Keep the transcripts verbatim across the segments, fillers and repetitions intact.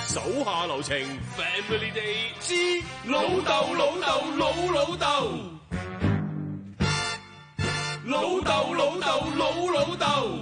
手下留情 ，Family Day 之老豆老豆老老豆，老豆老豆老老豆。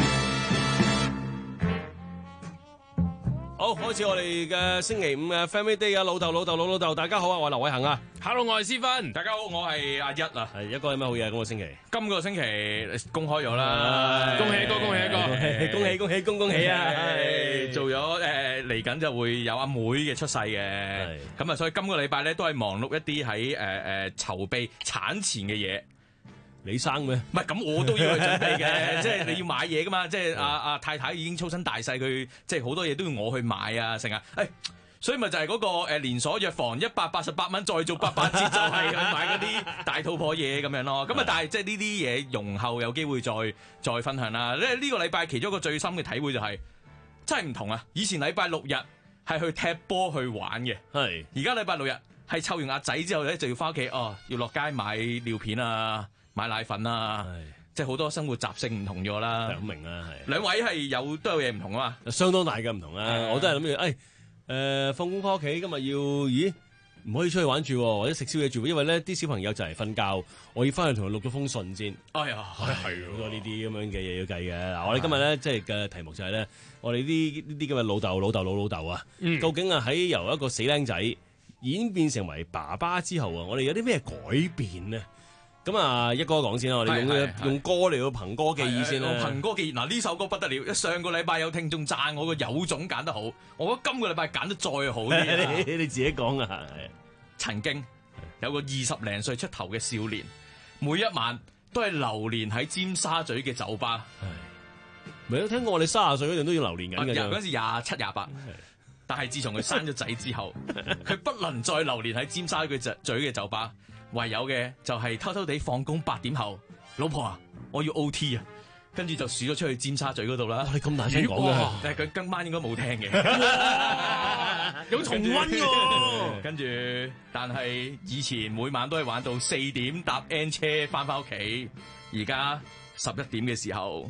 好，開始我哋嘅星期五嘅 Family Day 啊！老豆老豆老老豆，大家好啊！我係劉偉恒啊 ，Hello， 我係思芬，大家好，我係阿一啊。 係一個有咩好嘢？今個星期， 今個星期公開咗啦，恭喜一個，恭喜一個， 恭喜恭喜恭恭喜啊！ 做咗誒嚟緊就會有阿妹嘅出世嘅，咁啊，所以今個禮拜咧都係忙碌一啲喺誒誒籌備產前嘅嘢。 你生咩？ 唔係咁，我都要去準備嘅，即係你要買嘢噶嘛，即係阿阿太太已經粗身大細，佢即係好多嘢都要我去買啊，成日誒，所以咪就係嗰個誒連鎖藥房一百八十八蚊，再做八八折，就係去買嗰啲大肚婆嘢咁樣咯。咁啊，但係即係呢啲嘢容後有機會再再分享啦。咧呢個禮拜其中一個最深嘅體會就係、是、真係唔同啊！以前禮拜六日係去踢波去玩嘅，係而家禮拜六日係湊完阿仔之後咧就要翻屋企哦，要落街買尿片啊。買奶粉啊，即係好多生活習性唔同咗啦。 好明啊，係兩位係有都有嘢唔同啊嘛， 相當大嘅唔同啊。我都係諗住，誒誒放工翻屋企，今日要咦唔可以出去玩住，或者食宵夜住，因為咧啲小朋友就嚟瞓覺，我要翻去同佢錄咗封信先。哎呀，係好多呢啲咁樣嘅嘢要計嘅。嗱，我哋今日咧即係嘅題目就係咧，我哋呢呢啲咁嘅老豆老豆老老豆啊，嗯、究竟啊喺由一個死僆仔演變成為爸爸之後啊，我哋有啲咩改變呢？咁啊，一哥講先啦，我哋用用歌嚟到憑歌寄意先咯。 憑歌寄意，嗱呢首歌不得了，上個禮拜有聽眾讚我個有種揀得好，我覺得今個禮拜揀得再好啲。 你你自己講啊， 曾經有個二十零歲出頭嘅少年，每一晚都係流連喺尖沙咀嘅酒吧。 咪都聽過我哋卅歲嗰陣都要流連緊嘅。 嗰陣時廿七廿八，但係自從佢生咗仔之後，佢不能再流連喺尖沙咀嘅酒吧。唯有嘅就係偷偷地放工八點後，老婆啊，我要 O T 啊，跟住就數咗出去尖沙咀嗰度啦。你咁大聲講嘅，但係佢今晚應該冇聽嘅， 有重溫喎。 跟住，但係以前每晚都係玩到四點搭 N 車翻返屋企，而家十一點嘅時候，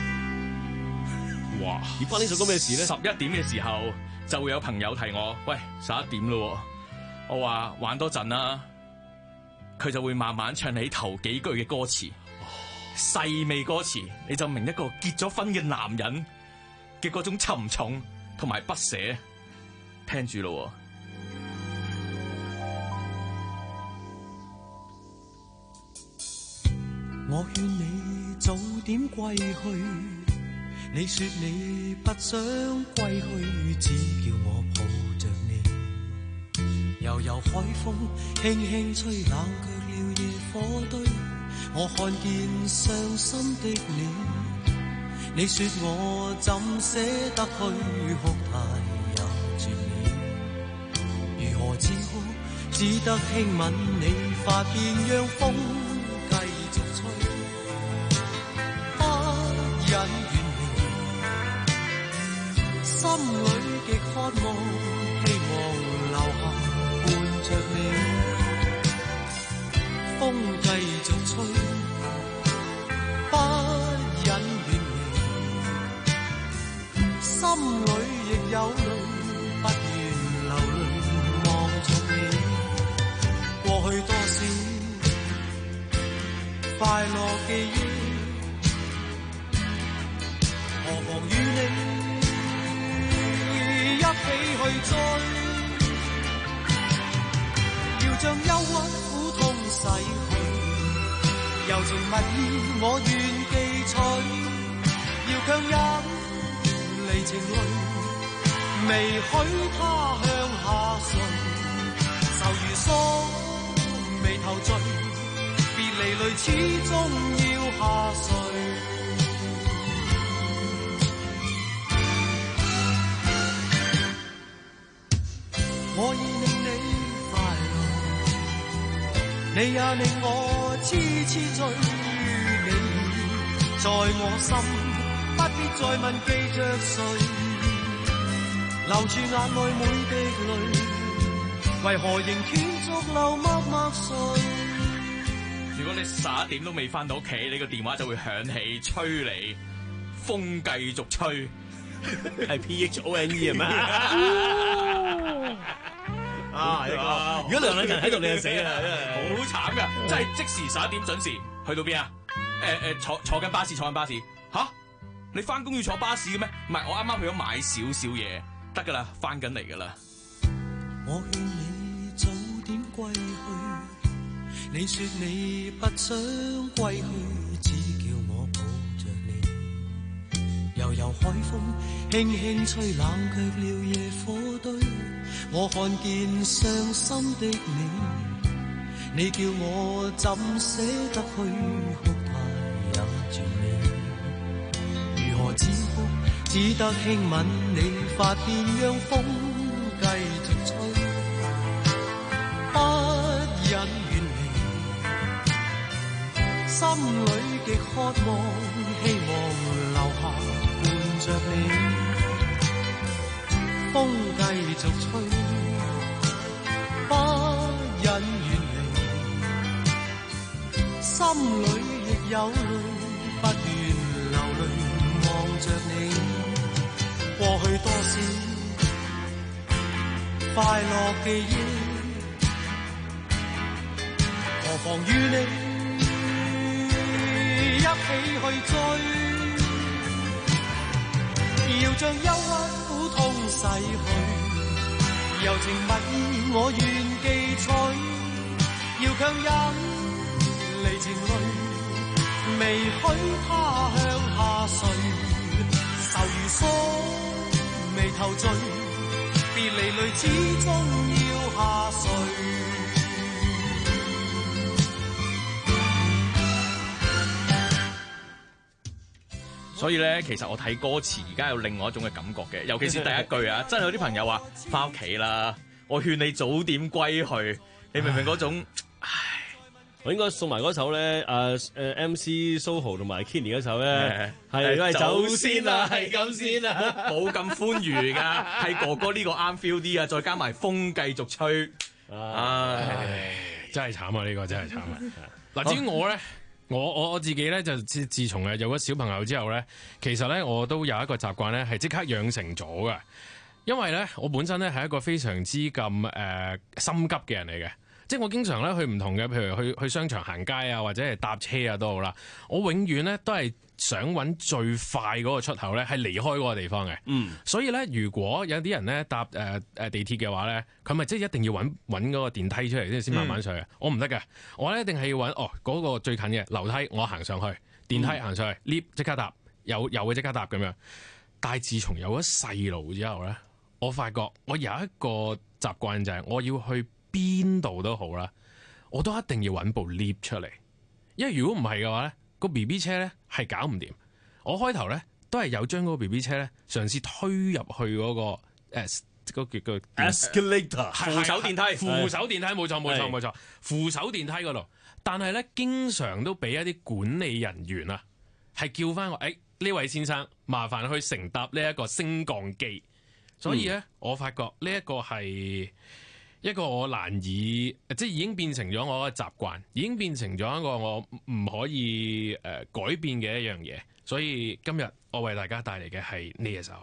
哇！ 而關呢首歌咩事咧？ 十一點嘅時候就會有朋友提我，喂，十一點咯，我話玩多陣啦。佢就會慢慢唱起頭幾句嘅歌詞，細味歌詞，你就明一個結咗婚嘅男人嘅嗰種沉重同埋不捨。聽住咯， 我勸你早點歸去，你說你不想歸去，只叫我抱着你，悠悠海風輕輕吹，冷卻了野火堆，我看見傷心的你，你說我怎捨得去哭太有絕美，如何止哭，只得輕吻你髮邊，讓風繼續吹，不忍遠離，心裏極渴望，希望留下伴着你，風繼續吹，不忍遠離，心裏亦有淚，不願流淚望着你，過去多少快樂記憶，何妨與你一起去追，要將憂鬱苦痛洗去，柔情蜜意我願記取，要強忍離情淚，未許他向下垂，愁如鎖眉頭聚，別離淚始終要下垂。我已令你快樂，你也令我痴痴醉，你在我心，不必再問記着誰，留住眼內每滴淚，為何仍斷續流默默睡？ 如果你十一點都未翻到屋企，你個電話就會響起，催你，風繼續吹， 係 P H O N E 係咩？啊！如果梁禮勤喺度，你就死啦！ 好慘噶，真係即時十一點準時去到邊啊？誒誒，坐坐緊巴士，坐緊巴士吓？你翻工要坐巴士嘅咩？唔係，我啱啱去咗買少少嘢，得噶啦，翻緊嚟噶啦。 我勸你早點歸去，你說你不想歸去，只叫我抱着你。悠悠海風輕輕吹，冷卻了野火堆。我看見傷心的你，你叫我怎捨得去，哭態也絕美。如何止哭，只得輕吻你髮邊，讓風繼續吹，不忍遠離，心裏極渴望，希望留下伴着你。風繼續吹，不忍遠離，心裏亦有淚，不願流淚望着你。過去多少快樂記憶，何妨與你一起去追，要將憂鬱苦痛逝去，柔情蜜意我願記取，要強忍離情淚，未許他向下垂，愁如鎖眉頭聚，別離淚始終要下垂。 所以咧，其實我睇歌詞而家有另外一種嘅感覺嘅，尤其是第一句啊，真係有啲朋友話翻屋企啦，我勸你早點歸去，你明唔明嗰種？唉， 我應該送埋嗰首咧，誒誒 M C Soho 同埋 Kenny 嗰首咧，係係走先啦，係咁先啦， 冇咁歡愉噶，係哥哥呢個啱 feel 啲啊，再加埋風繼續吹，唉， 真係慘啊！呢個真係慘啊！嗱，至於我咧。我我我自己咧就自自從誒有咗小朋友之後咧，其實咧我都有一個習慣咧係即刻養成咗嘅，因為咧我本身咧係一個非常之咁誒、呃、心急嘅人嚟嘅，即係我經常咧去唔同嘅，譬如去去商場行街啊，或者係搭車啊都好啦，我永遠咧都係想揾最快嗰個出口咧係離開嗰個地方嘅。嗯，所以咧如果有啲人咧搭誒誒、呃、地鐵嘅話咧，佢咪即係一定要揾揾嗰個電梯出嚟先先慢慢上去。嗯、我唔得嘅，我咧一定係要揾哦嗰、嗰個最近嘅樓梯，我行上去，電梯行上去 lift 即刻搭，有有嘅即刻搭咁樣。但係自從有咗細路之後咧，我發覺我有一個習慣就係我要去邊度都好啦，我都一定要揾部 lift 出嚟，因為如果唔係嘅話咧，個 B B 車咧係搞唔掂。我開頭咧都係有將嗰個 B B 車咧嘗試推入去嗰、嗰個誒嗰個叫叫 escalator 扶手電梯， 扶手電梯冇錯冇錯冇錯，扶手電梯嗰度。但係咧經常都俾一啲管理人員啊係叫翻我誒呢位先生麻煩去乘搭呢一個升降機。所以咧，嗯、我發覺呢一個係一個我難以，即係已經變成咗我嘅習慣，已經變成咗一個我唔可以誒、呃、改變嘅一樣嘢。所以今日我為大家帶嚟嘅係呢一首。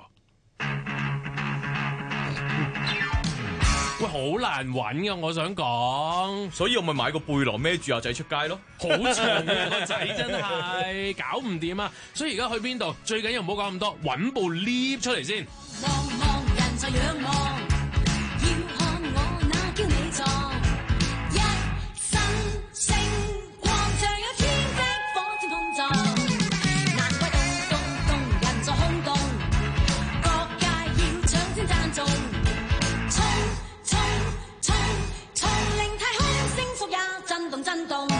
喂，好難揾噶，我想講， 所以我咪買個背囊孭住阿仔出街咯。 好長嘅個仔真係搞唔掂啊！所以而家去邊度，最緊要唔好講咁多，揾部 lift 出嚟先。 望望人在仰望，要看我那嬌美狀，一身星光像有天的火箭碰撞，難怪動動動人在空洞，各界要搶先讚頌，衝衝衝衝令太空星宿也震動震動。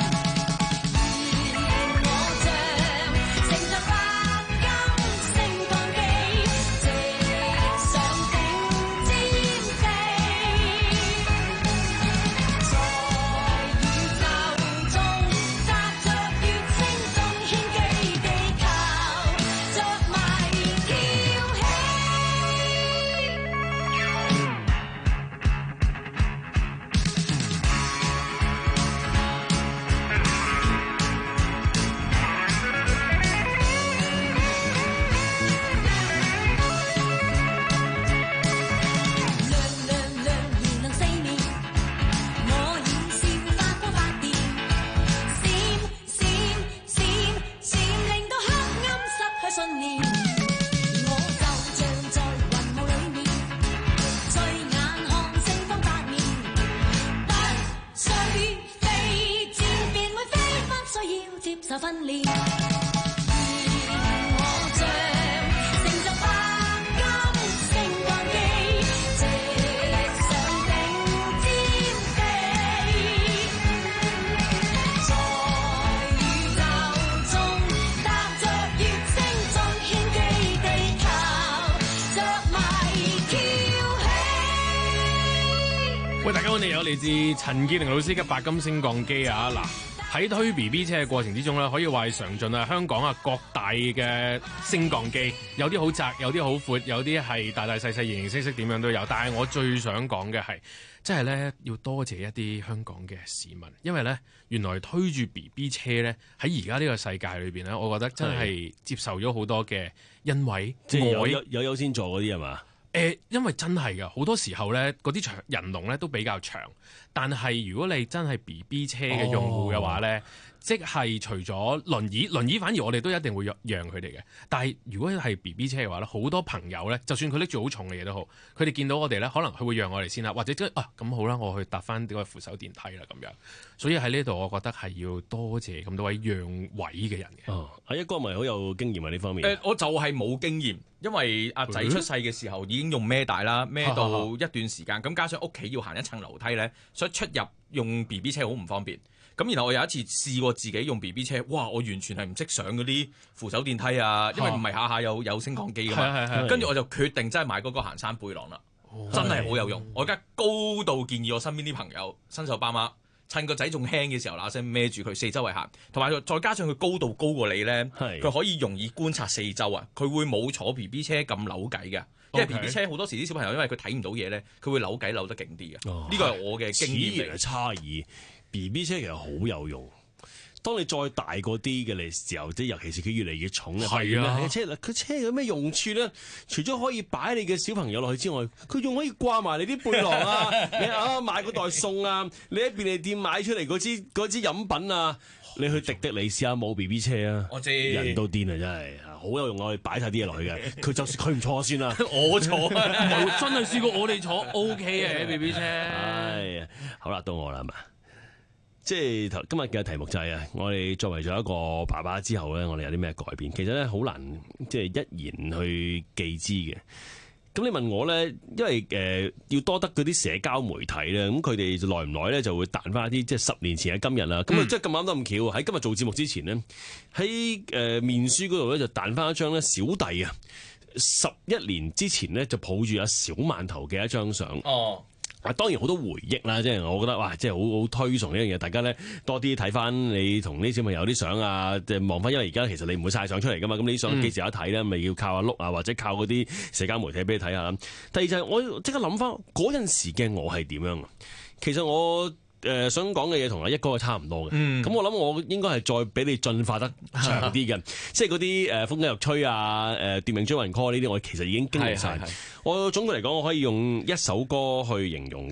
喂，大家好，你有嚟自陳建寧老師嘅白金升降機啊！嗱，喺推 B B 車嘅過程之中咧，可以話係嘗盡啊香港啊各大嘅升降機，有啲好窄，有啲好闊，有啲係大大細細、形形色色，點樣都有。但係我最想講嘅係，即係咧要多謝一啲香港嘅市民，因為咧原來推住 B B 車咧喺而家呢個世界裏邊咧，我覺得真係接受咗好多嘅恩惠， 即係有愛有有優先座嗰啲係嘛？ 誒，因為真係㗎，好多時候咧，嗰啲長人龍咧都比較長。但係如果你真係 B B 車嘅用戶嘅話咧，哦、即係除咗輪椅，輪椅反而我哋都一定會讓讓佢哋嘅。但係如果係 B B 車嘅話咧，好多朋友咧，就算佢拎住好重嘅嘢都好，佢哋見到我哋咧，可能佢會讓我哋先啦，或者即係啊咁好啦，我去搭翻呢個扶手電梯啦咁樣。所以喺呢度，我覺得係要多謝咁多位讓位嘅人嘅。 哦，阿一哥咪好有經驗喺呢方面。 誒、呃，我就係冇經驗，因為阿仔出世嘅時候已經用孭帶啦，孭到一段時間，咁加上屋企要行一層樓梯咧，所以出入用 B B 車好唔方便。咁然後我有一次試過自己用 B B 車，哇！我完全係唔識上嗰啲扶手電梯啊，因為唔係下下有有升降機㗎嘛。跟住我就決定真係買嗰個行山背囊啦，哦、真係好有用。我而家高度建議我身邊啲朋友新手爸媽，趁個仔仲輕嘅時候，嗱聲孭住佢四周圍行，同埋再加上佢高度高過你咧，佢是可以容易觀察四周啊。佢會冇坐 B B 車咁扭計嘅，因為 B B 車好多時啲小朋友因為佢睇唔到嘢咧，佢會扭計扭得勁啲嘅。呢個係我嘅經驗嚟。 差異 B B 車其實好有用。當你再大個啲嘅嚟時候，即係尤其是佢越嚟越重嘅，係啊，車佢車有咩用處咧？除咗可以擺你嘅小朋友落去之外，佢仲可以掛埋你啲背囊啊！你啊買嗰袋餸啊，你喺便利店買出嚟嗰支嗰支飲品啊，你去迪迪尼試下冇 B B 車啊！我知人都癲啊，真係好有用，我哋擺晒啲嘢落去嘅。佢就算佢唔坐先啦， 我坐啊！ 我真係試過我哋坐 O K 嘅 B B 車。 唉，好啦，到我啦，係嘛？即係頭今日嘅題目就係、是、啊，我哋作為咗一個爸爸之後咧，我哋有啲咩改變？其實咧好難即係一言去記之嘅。咁你問我咧，因為誒、呃、要多得嗰啲社交媒體咧，咁佢哋耐唔耐咧就會彈翻一啲即係十年前嘅今日啦。咁啊、嗯，即係咁啱得咁巧喺今日做節目之前呢，喺誒面書嗰度咧就彈翻一張咧小弟啊十一年之前咧就抱住阿小饅頭嘅一張相。哦。啊，當然好多回憶啦，即係我覺得哇，即係好好推崇呢樣嘢。大家咧多啲睇翻你同啲小朋友啲相啊，即係望翻，因為而家其實你唔會晒相出嚟噶嘛。咁你啲相幾時有得睇咧？咪、嗯、要靠阿碌啊，或者靠嗰啲社交媒體俾你睇下。第二就係我即刻諗翻嗰陣時嘅我係點樣啊？其實我。誒、呃、想講嘅嘢同阿一哥係差唔多嘅，咁、嗯、我諗我應該係再俾你進化得長啲嘅，即係嗰啲誒風繼續吹啊、誒奪命追魂 call 呢啲，我其實已經經歷晒。我總括嚟講，我可以用一首歌去形容嘅。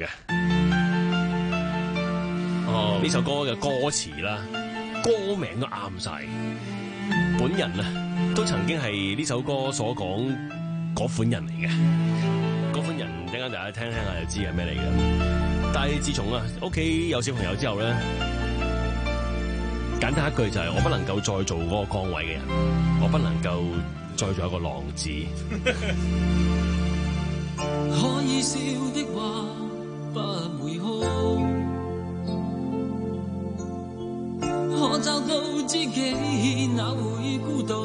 哦，呢首歌嘅歌詞啦、歌名都啱晒。本人啊，都曾經係呢首歌所講嗰款人嚟嘅。嗰款人，等間大家聽聽下就知係咩嚟嘅。但係自從啊屋企有小朋友之後咧，簡單一句就係我不能夠再做嗰個崗位嘅人，我不能夠再做一個浪子。 可以笑的話不會哭，可找到知己哪會孤獨，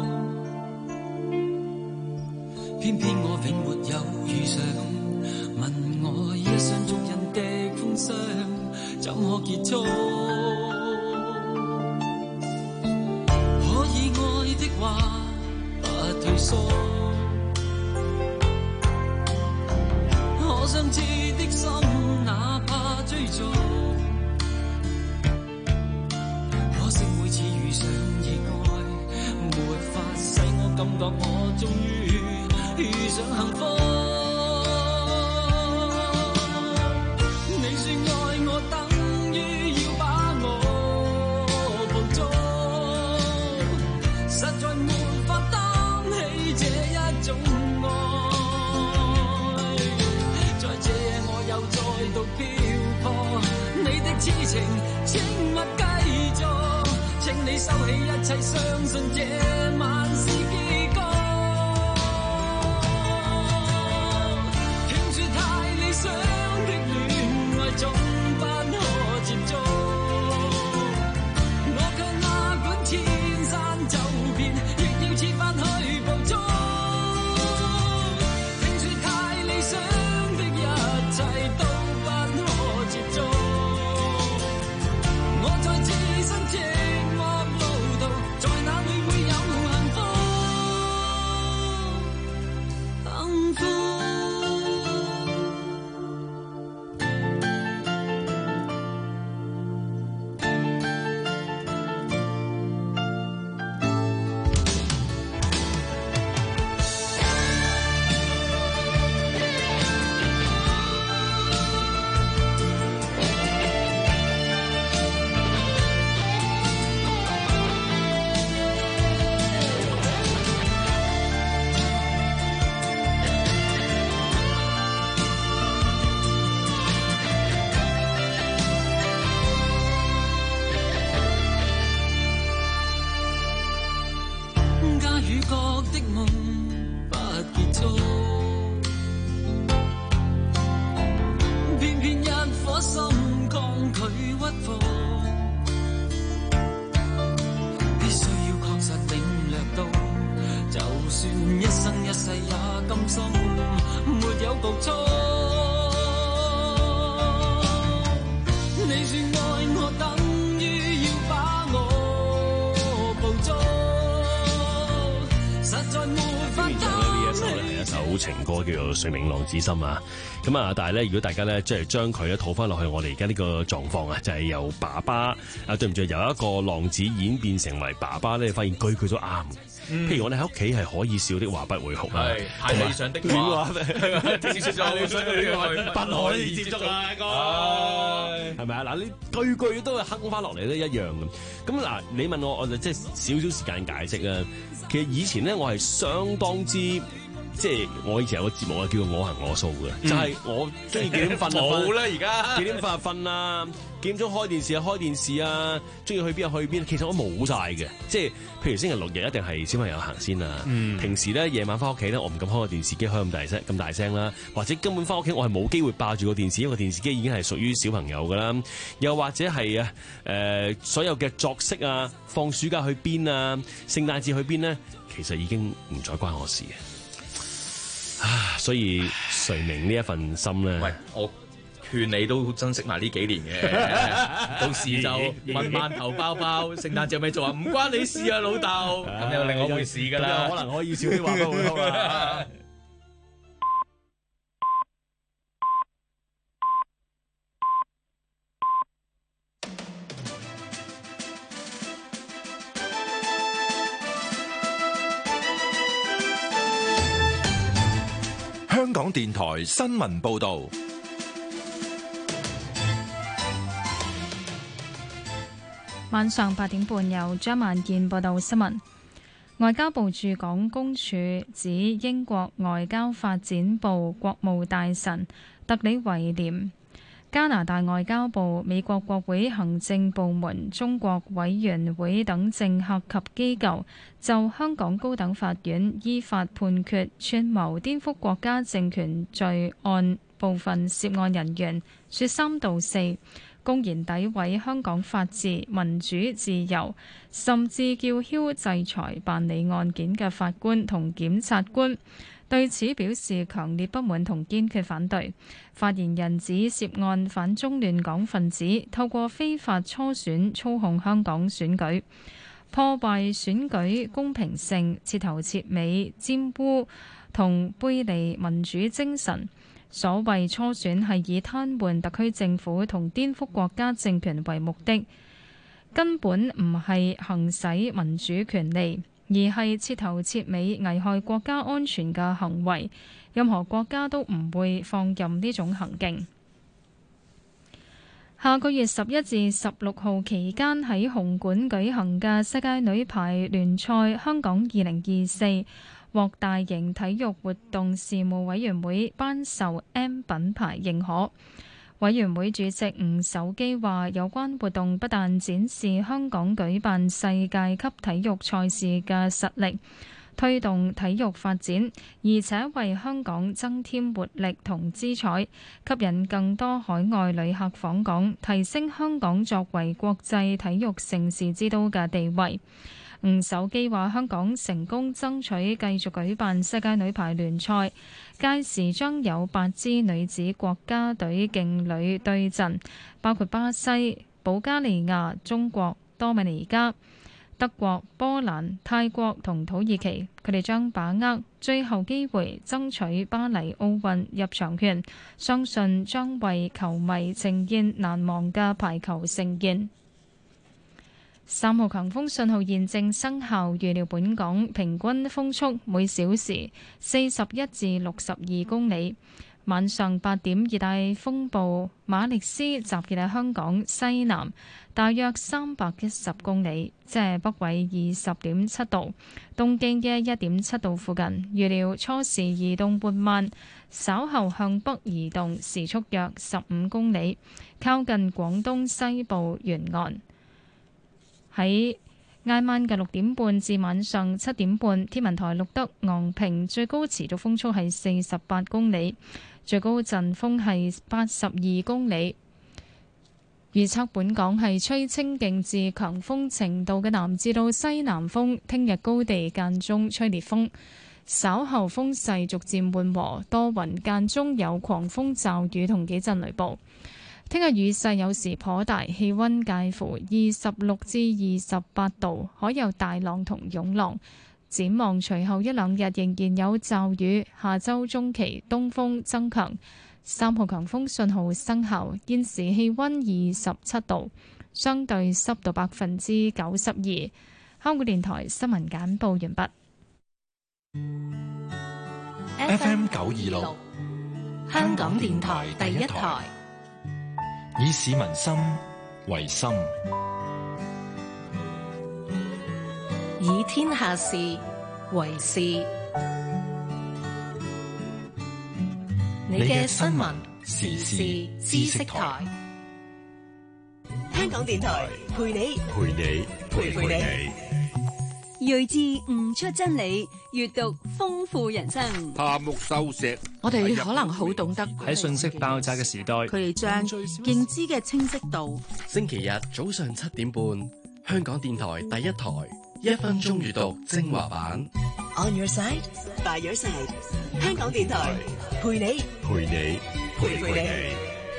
偏偏我並沒有遇上，問我一生足印的風霜怎可結束？可以愛的話不退縮，可相知的心哪怕追逐，可惜每次遇上意外，沒法使我感覺我終於遇上幸福。痴情請勿繼續，請你收起一切，相信這晚是結局。聽說太理想的戀愛總不可接觸，我卻哪管千山走遍，亦要設法去捕捉。聽說太理想的一切都不可想局促。你說愛我等於要把我捕捉，實在沒法呢一首咧係一首情歌，叫做《誰明浪子心》啊。咁啊，但係咧，如果大家咧即係將佢咧套翻落去我哋而家呢個狀況啊，就係、是、由爸爸啊，對唔住，由一個浪子演變成為爸爸咧，發現句句都啱。嗯、譬如我哋喺屋企係可以笑的話不會哭啊， 太理想的話，直接說咗理想的話不可以接觸啊，哥，係咪啊？嗱，你句句都係哼翻落嚟都一樣咁。咁嗱，你問我，我就即係少少時間解釋啊。其實以前咧，我係相當之。即係我以前有個節目啊，叫做我行我素嘅，嗯、就係我中意幾點瞓就瞓。冇啦，而家幾點瞓就瞓啊，幾點鐘開電視啊，開電視啊，中意去邊就去邊。其實我冇晒嘅，即係譬如星期六日一定係小朋友行先啊。嗯、平時咧夜晚翻屋企咧，我唔敢開個電視機開咁大聲咁大聲啦，或者根本翻屋企我係冇機會霸住個電視，因為個電視機已經係屬於小朋友噶啦。又或者係啊誒所有嘅作息啊，放暑假去邊啊，聖誕節去邊咧，其實已經唔再關我事嘅。啊，所以誰明呢一份心咧？喂，我勸你都珍惜埋呢幾年嘅，到時就問饅頭包包，聖誕節有咩做啊？唔關你事啊，老豆。咁又另外一回事噶啦，可能可以少啲話不會哭啦。 香港電台新聞報道， 晚上八點半由張萬健報道新聞。外交部駐港公署指，英國外交發展部國務大臣特里維廉、加拿大外交部、美國國會行政部門、中國委員會等政客及機構就香港高等法院依法判決串謀顛覆國家政權罪案部分涉案人員說三道四，公然詆毀香港法治、民主、自由，甚至叫囂制裁辦理案件嘅法官同檢察官，對此表示強烈不滿同堅決反對。發言人指，涉案反中亂港分子透過非法初選操控香港選舉，破壞選舉公平性，徹頭徹尾玷污同背離民主精神。所謂初選係以癱瘓特區政府同顛覆國家政權為目的，根本唔係行使民主權利，而係徹頭徹尾危害國家安全嘅行為。任何國家都唔會放任呢種行徑。下個月十一至十六號期間喺紅館舉行嘅世界女排聯賽香港二零二四獲大型體育活動事務委員會頒授 M 品牌認可。委員會主席吳守基話，有關活動不但展示香港舉辦世界級體育賽事嘅實力，推動體育發展，而且為香港增添活力同姿彩，吸引更多海外旅客訪港，提升香港作為國際體育盛事之都嘅地位。吳守基話，香港成功爭取繼續舉辦世界女排聯賽，屆時將有八支女子國家隊勁旅對陣，包括巴西、保加利亞、中國、多米尼加、德國、波蘭、泰國同土耳其。佢哋將把握最後機會爭取巴黎奧運入場券，相信將為球迷呈現難忘嘅排球盛宴。三號強風信號現正生效，預料本港平均風速每小時四十一至六十二公里。晚上八點，熱帶風暴馬力斯集結喺香港西南，大約三百一十公里，即係北緯二十點七度，東經嘅一點七度附近。預料初時移動緩慢，稍後向北移動，時速約十五公里，靠近廣東西部沿岸。喺挨晚嘅六點半至晚上七點半，天文台錄得昂坪最高持續風速係四十八公里，最高陣風係八十二公里。預測本港係吹清勁至強風程度嘅南至到西南風，聽日高地間中吹烈風。 稍後風勢逐漸緩和，多雲間中有狂風驟雨同幾陣雷暴。聽日雨勢有時頗大，氣溫介乎二十六至二十八度，可有大浪同湧浪。展望隨後一兩日仍然有驟雨，下周中期東風增強，三號強風信號生效。現時氣溫二十七度，相對濕度百分之九十二。香港電台新聞簡報完畢。 F M 九二六，香港電台第一台，以市民心為心， 以天下事為事。你嘅新聞時事知識台， 香港電台陪你， 陪你， 陪陪你。睿智悟出真理，閱讀豐富人生。 夏目漱石， 我哋可能好懂得喺信息爆炸嘅時代， 佢哋將認知嘅清晰度。 星期日早上七點半，香港電台第一台，一分鐘閱讀精華版。 On your side, by your side， 香港電台陪你， 陪你， 陪陪你。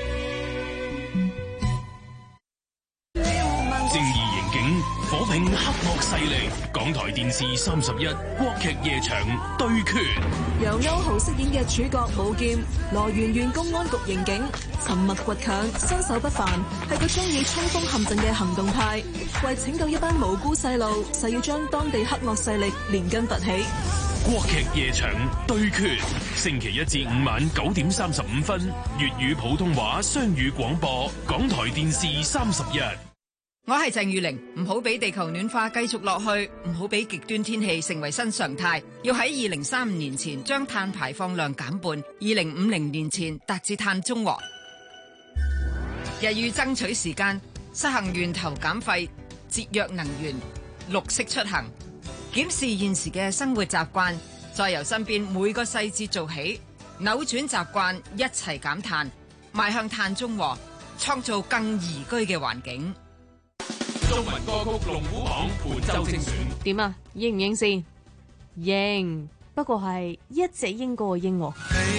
正義刑警，火拼黑惡勢力。港台電視三十一，國劇夜場對決。 由歐豪飾演嘅主角武劍，來源縣公安局刑警，沉默倔強，身手不凡，係個中意衝鋒陷陣嘅行動派。為拯救一班無辜細路，誓要將當地黑惡勢力連根拔起。 國劇夜場對決，星期一至五晚九點三十五分，粵語普通話雙語廣播，港台電視三十一。 我係鄭裕玲，唔好俾地球暖化繼續落去，唔好俾極端天氣成為新常態，要喺二零三五年前將碳排放量減半，二零五零年前達至碳中和。日欲爭取時間，實行源頭減廢、節約能源、綠色出行，檢視現時嘅生活習慣，再由身邊每個細節做起，扭轉習慣，一齊減碳，邁向碳中和，創造更宜居嘅環境。 中文歌曲龍虎榜本周精選， 點啊？應唔應先？應，不過係一隻鷹過鷹喎。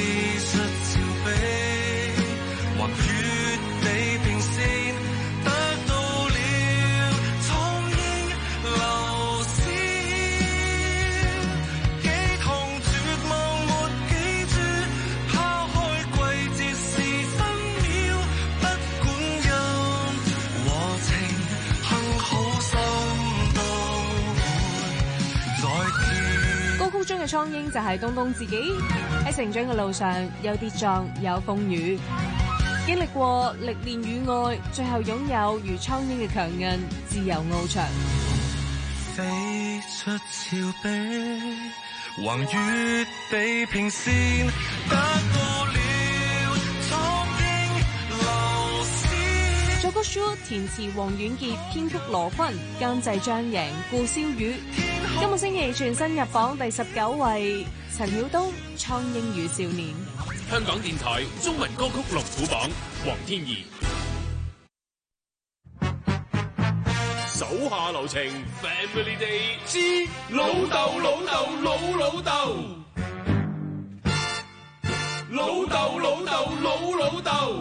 中嘅蒼鷹就係東東自己，喺成長嘅路上有跌撞有風雨，經歷過歷練與愛，最後擁有如蒼鷹嘅強韌自由翱翔。 飛出峭壁，橫越地平線，得過了蒼鷹流絲。 作曲書填詞黃遠傑，編曲羅坤，監製張瑩，顧蕭宇。今個星期全新入榜第十九位，陳曉東《蒼鷹與少年》。 香港電台中文歌曲龍虎榜，黃天怡。手下留情 ，Family Day 之老豆老豆老老豆，老豆老豆老老豆。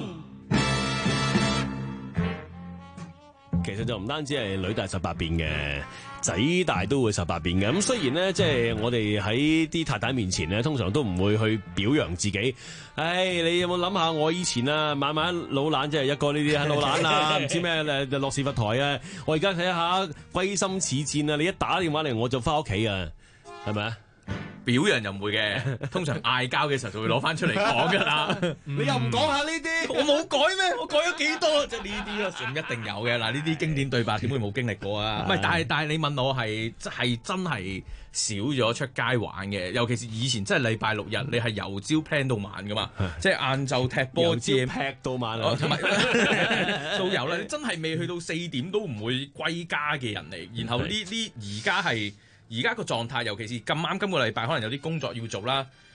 其實就唔單止係女大十八變嘅，仔大都會十八變嘅。咁雖然咧，即係我哋喺啲太太面前咧，通常都唔會去表揚自己。唉，你有冇諗下我以前啊，晚晚老懶即係一個呢啲老懶啊，唔知咩誒樂視佛台啊。我而家睇下歸心似箭啊！你一打電話嚟我就翻屋企啊，係咪啊？ 表揚又唔會嘅，通常嗌交嘅時候就會攞翻出嚟講㗎啦。 你又唔講下呢啲？ 我冇改咩？我改咗幾多？即係呢啲咯，咁一定有嘅。嗱，呢啲經典對白點會冇經歷過啊？唔係，但係但係你問我係係真係少咗出街玩嘅，尤其是以前真係禮拜六日你係由朝 plan 到晚噶嘛，即係晏晝踢波， 由朝劈到晚啊， 都有啦。你真係未去到四點都唔會歸家嘅人嚟，然後呢呢而家係。而家個狀態，尤其是咁啱今個禮拜，可能有啲工作要做啦。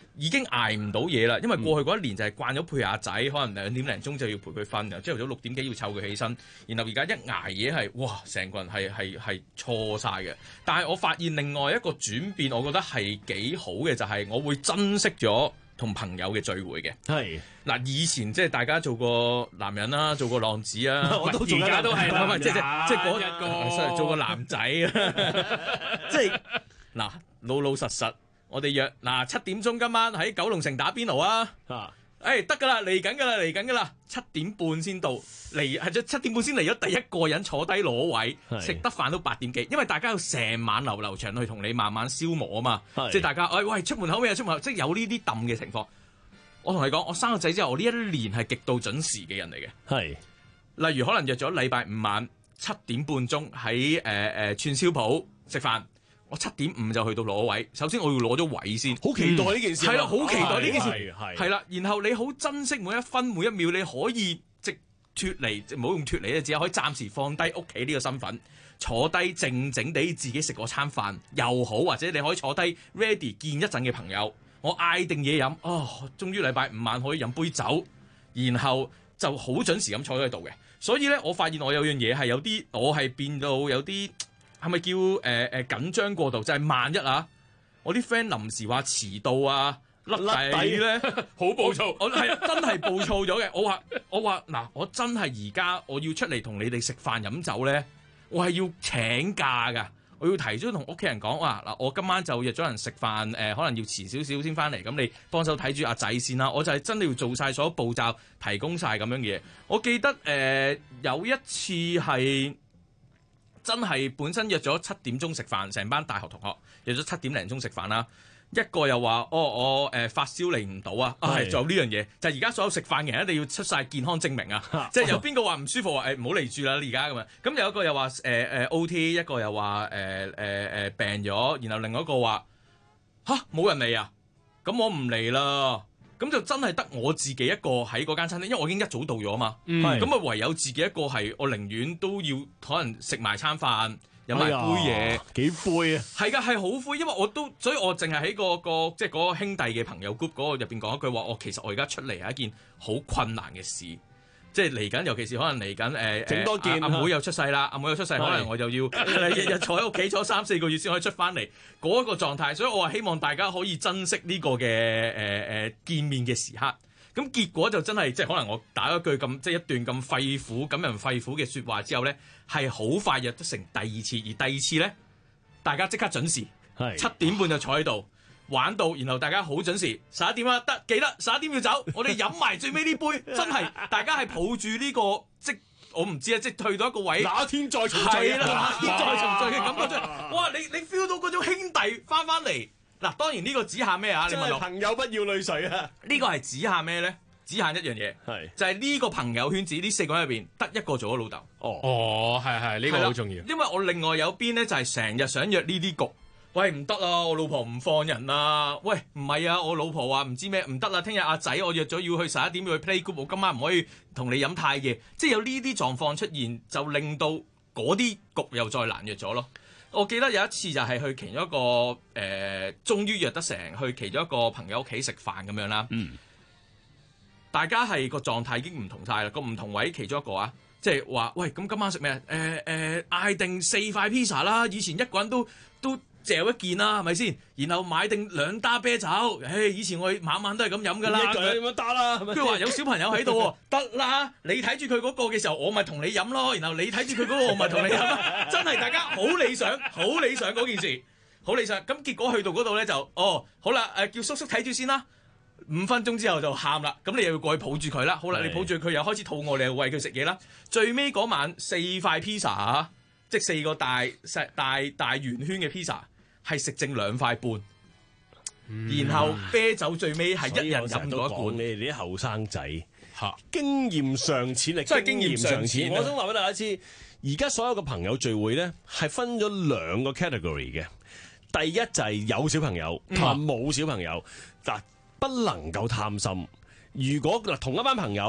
已經捱唔到嘢啦，因為過去嗰一年就係慣咗陪阿仔，可能兩點零鐘就要陪佢瞓，朝頭早六點幾要湊佢起身，然後而家一捱嘢係哇，成個人係係係錯晒嘅。但係我發現另外一個轉變，我覺得係幾好嘅，就係、是、我會珍惜咗同朋友嘅聚會嘅。係嗱，以前即係大家做過男人啦，做過浪子啊， 我都做緊而家都係啦，即係即係嗰一個做個男仔啊，即係嗱老老實實。我哋約嗱七點鐘今晚喺九龍城打邊爐啊！啊，誒得㗎啦，嚟緊㗎啦，嚟緊㗎啦，七點半先到，嚟係咗七點半先嚟咗第一個人坐低攞位，食得飯都八點幾，因為大家要成晚流流長去同你慢慢消磨啊嘛，即係大家誒、哎、喂出門口未啊出門口，即係有呢啲揼嘅情況。我同你講，我生個仔之後，我呢一年係極度準時嘅人嚟嘅。係，例如可能約咗禮拜五晚七點半鐘喺誒誒串燒鋪食飯。我七點五就去到攞位，首先我要攞咗位先， 好期待呢件事。 係啦，好期待呢件事， 係係啦。然後你好珍惜每一分每一秒，你可以即脱離，唔好用脱離，只係可以暫時放低屋企呢個身份，坐低靜靜地自己食嗰餐飯又好，或者你可以坐低 ready 見一陣嘅朋友，我嗌定嘢飲，哦，終於禮拜五晚可以飲杯酒，然後就好準時咁坐喺度嘅。所以咧，我發現我有樣嘢係有啲，我係變到有啲。係咪叫誒誒、呃、緊張過度？就係、是、萬一啊，我啲 friend 臨時話遲到啊，甩底咧， 好暴躁。 我係真係暴躁咗嘅。我話我話嗱，我真係而家我要出嚟同你哋食飯飲酒咧，我係要請假㗎。我要提早同屋企人講話嗱，我今晚就約咗人食飯，誒、呃、可能要遲少少先翻嚟，咁你幫手睇住阿仔先啦。我就係真係要做晒所有步驟，提供晒咁樣嘅嘢。我記得誒、呃、有一次係。真係本身約咗七點鐘食飯，成班大學同學約咗七點零鐘食飯啦。一個又話：哦，我誒、呃、發燒嚟唔到啊！係仲有呢樣嘢，就係而家所有食飯嘅人一定要出晒健康證明啊！即係有邊個話唔舒服話誒唔好嚟住啦！而家咁樣，咁有一個又話誒誒 O T，一個又話誒誒誒病咗，然後另外一個話吓冇人嚟啊！咁我唔嚟啦。咁就真係得我自己一個喺嗰間餐廳，因為我已經一早到咗啊嘛。咁啊、嗯、唯有自己一個係，我寧願都要可能食埋餐飯，飲埋杯嘢， 幾杯啊！ 係㗎，係好灰，因為我都，所以我淨係喺個個即係嗰個兄弟嘅朋友 group 嗰個入邊講一句話，我其實我而家出嚟係一件好困難嘅事。即係嚟緊，尤其是可能嚟緊誒，整多件阿妹又出世啦，阿妹又出世，可能我又要日日坐喺屋企坐三四個月先可以出翻嚟嗰一個狀態，所以我話希望大家可以珍惜呢個嘅誒誒見面嘅時刻。咁結果就真係即係可能我打一句咁即係一段咁肺腑感人肺腑嘅説話之後咧，係好快約得成第二次，而第二次咧，大家即刻準時，七點半就坐喺度。玩到，然後大家好準時，十一點啦，得記得十一點要走，我哋飲埋最尾呢杯，真係大家係抱住呢、這個即我唔知啊，即去到一個位， 那天再重聚， 係啦，那天再重聚嘅感覺出嚟，哇！你你 feel 到嗰種兄弟翻翻嚟，嗱當然呢個指向咩啊？你問我朋友不要淚水啊！ 呢個係指向咩咧？指向一樣嘢，係就係呢個朋友圈子呢四個人入邊得一個做咗老豆。 哦哦，係係呢個好重要， 因為我另外有邊咧就係成日想約呢啲局。喂，唔得啊！我老婆唔放人啊！喂，唔係啊！我老婆話唔知咩唔得啦！聽日阿仔我約咗要去十一點要去 play group，我今晚唔可以同你飲太夜，即係有呢啲狀況出現，就令到嗰啲局又再難約咗咯。我記得有一次就係去其中一個誒、呃，終於約得成去其中一個朋友屋企食飯咁樣啦。嗯，大家係個狀態已經唔同晒啦，個唔同位其中一個啊，即係話喂，咁今晚食咩？誒、呃、誒，嗌、呃、定四塊 pizza 啦！以前一個人都都。嚼一件啦，係咪先？然後買定兩打啤酒，唉！以前我晚晚都係咁飲㗎啦。 一個人點樣打啦？ 跟住話有小朋友喺度喎，得啦！你睇住佢嗰個嘅時候，我咪同你飲咯。然後你睇住佢嗰個，我咪同你飲咯。真係大家好理想，好理想嗰件事，好理想。咁結果去到嗰度咧就，哦，好啦，誒叫叔叔睇住先啦。五分鐘之後就喊啦，咁你又要過去抱住佢啦。好啦，你抱住佢又開始肚餓，你又餵佢食嘢啦。最尾嗰晚四塊 pizza 嚇，即係四個大石大大圓圈嘅 pizza。係食剩兩塊半，嗯、然後啤酒最尾係一人飲咗一罐。 你哋啲後生仔嚇經驗尚淺，力真係經驗尚淺。我想話俾大家知，而家所有嘅朋友聚會咧係分咗兩個 category 嘅。第一就係有小朋友同埋冇小朋友，嗱、嗯、不能夠貪心。如果嗱同一班朋友